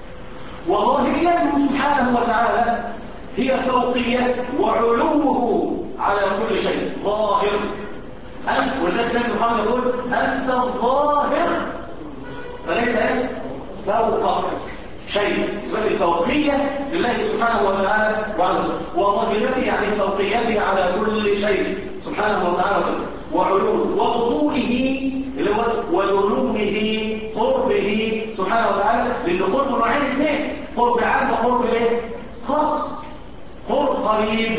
وظاهريته سبحانه وتعالى هي فوقية وعلوه على كل شيء. ظاهر أنت، ولذلك النبي محمد يقول: أنت الظاهر فليس فوق شيء. اسمه الفوقية لله سبحانه وتعالى وعزه، وظاهريته يعني فوقيته على كل شيء سبحانه وتعالى، وعلوه وبطوله اللي هو ودنوه قربه سبحانه وتعالى. لأن قرب نوعين اثنين: قرب عام وقرب ايه؟ خاص. قرب قريب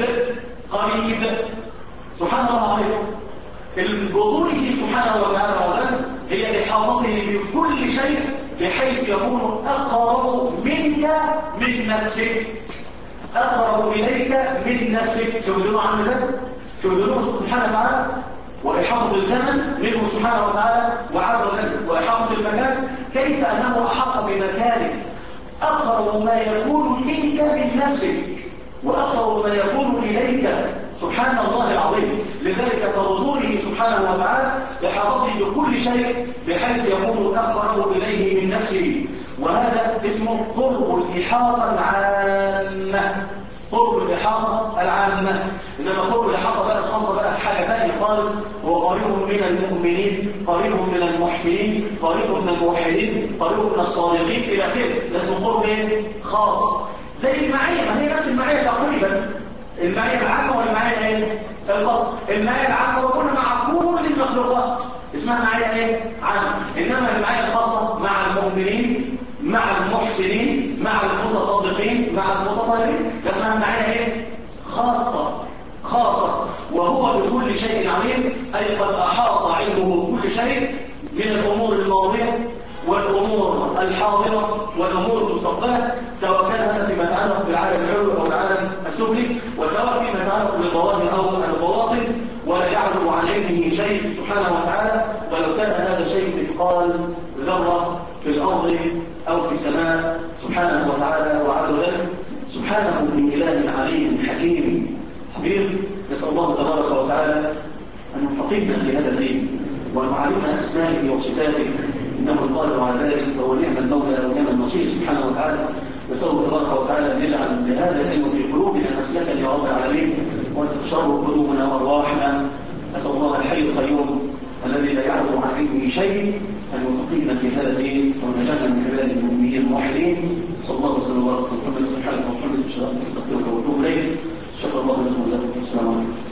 سبحان الله العظيم. بطوله سبحانه وتعالى هي إحاطته بكل شيء بحيث يكون أقرب منك من نفسك، أقرب إليك من نفسك. شو بدونه عن ذلك؟ شو بدونه سبحانه وتعالى؟ وإحاطة الزمن منه سبحانه وتعالى وعز وجل، وإحاطة المكان كيف أنه أحاط بمكانك أقرب ما يكون منك من نفسك، وأقرب ما يكون إليك سبحان الله العظيم. لذلك فوضوله سبحانه وتعالى إحاطته بكل شيء بحيث يكون أقرب إليه من نفسه، وهذا اسمه قرب الإحاطة العامة. قرب الإحاطة العامة. إنما قرب الإحاطة بقى الخاصة بقى بحاجة ثانية خالص، هو قريب من المؤمنين، قريب من المحسنين، قريب من الموحدين، قريب من الصادقين إلى آخره. ده اسمه قرب خاص. زي المعية، ما هي نفس المعية تقريبا. المعية العامة والمعية ايه؟ الخاصة. المعية العامة ربنا مع كل المخلوقات اسمها معية ايه؟ عامة. إنما المعية الخاصة مع المؤمنين، مع المحسنين، مع المتصادقين، مع المتطهرين، اسمها معية ايه؟ خاصة. وهو بكل شيء عليم، أي قد أحاط علمه كل شيء من الأمور الماضية والأمور الحاضرة والأمور المستقبلة، سواء كان هذا فيما يتعلق بالعالم العلوي أو العالم السفلي، وسواء فيما يتعلق بالظواهر أو البواطن، ولا يعزب عن علمه شيء سبحانه وتعالى، ولو كان هذا شيء مثقال ذرة في الأرض أو في السماء سبحانه وتعالى وعز وجل. سبحانه من إله عليم حكيم خبير. نسأل الله تبارك وتعالى أن يفقهنا في هذا الدين وأن يعلمنا أسمائه وصفاته، إنه القادر على ذلك، فهو نعم المولى ونعم النصير سبحانه وتعالى. نسأل الله تبارك وتعالى أن يجعل لهذا العلم في قلوبنا مسلكا يا رب العالمين، وأن تشرب قلوبنا وأرواحنا. أسأل الله الحي القيوم الذي لا يعزب عن علمه شيء أن يفقهنا في هذا الدين وأن يجعلنا من عباد المؤمنين الموحدين. صلى الله وسلم وبارك على محمد سبحانه وتعالى. أستغفرك وأتوب إليك. شكرا الله لكم وجزاكم. السلام عليكم.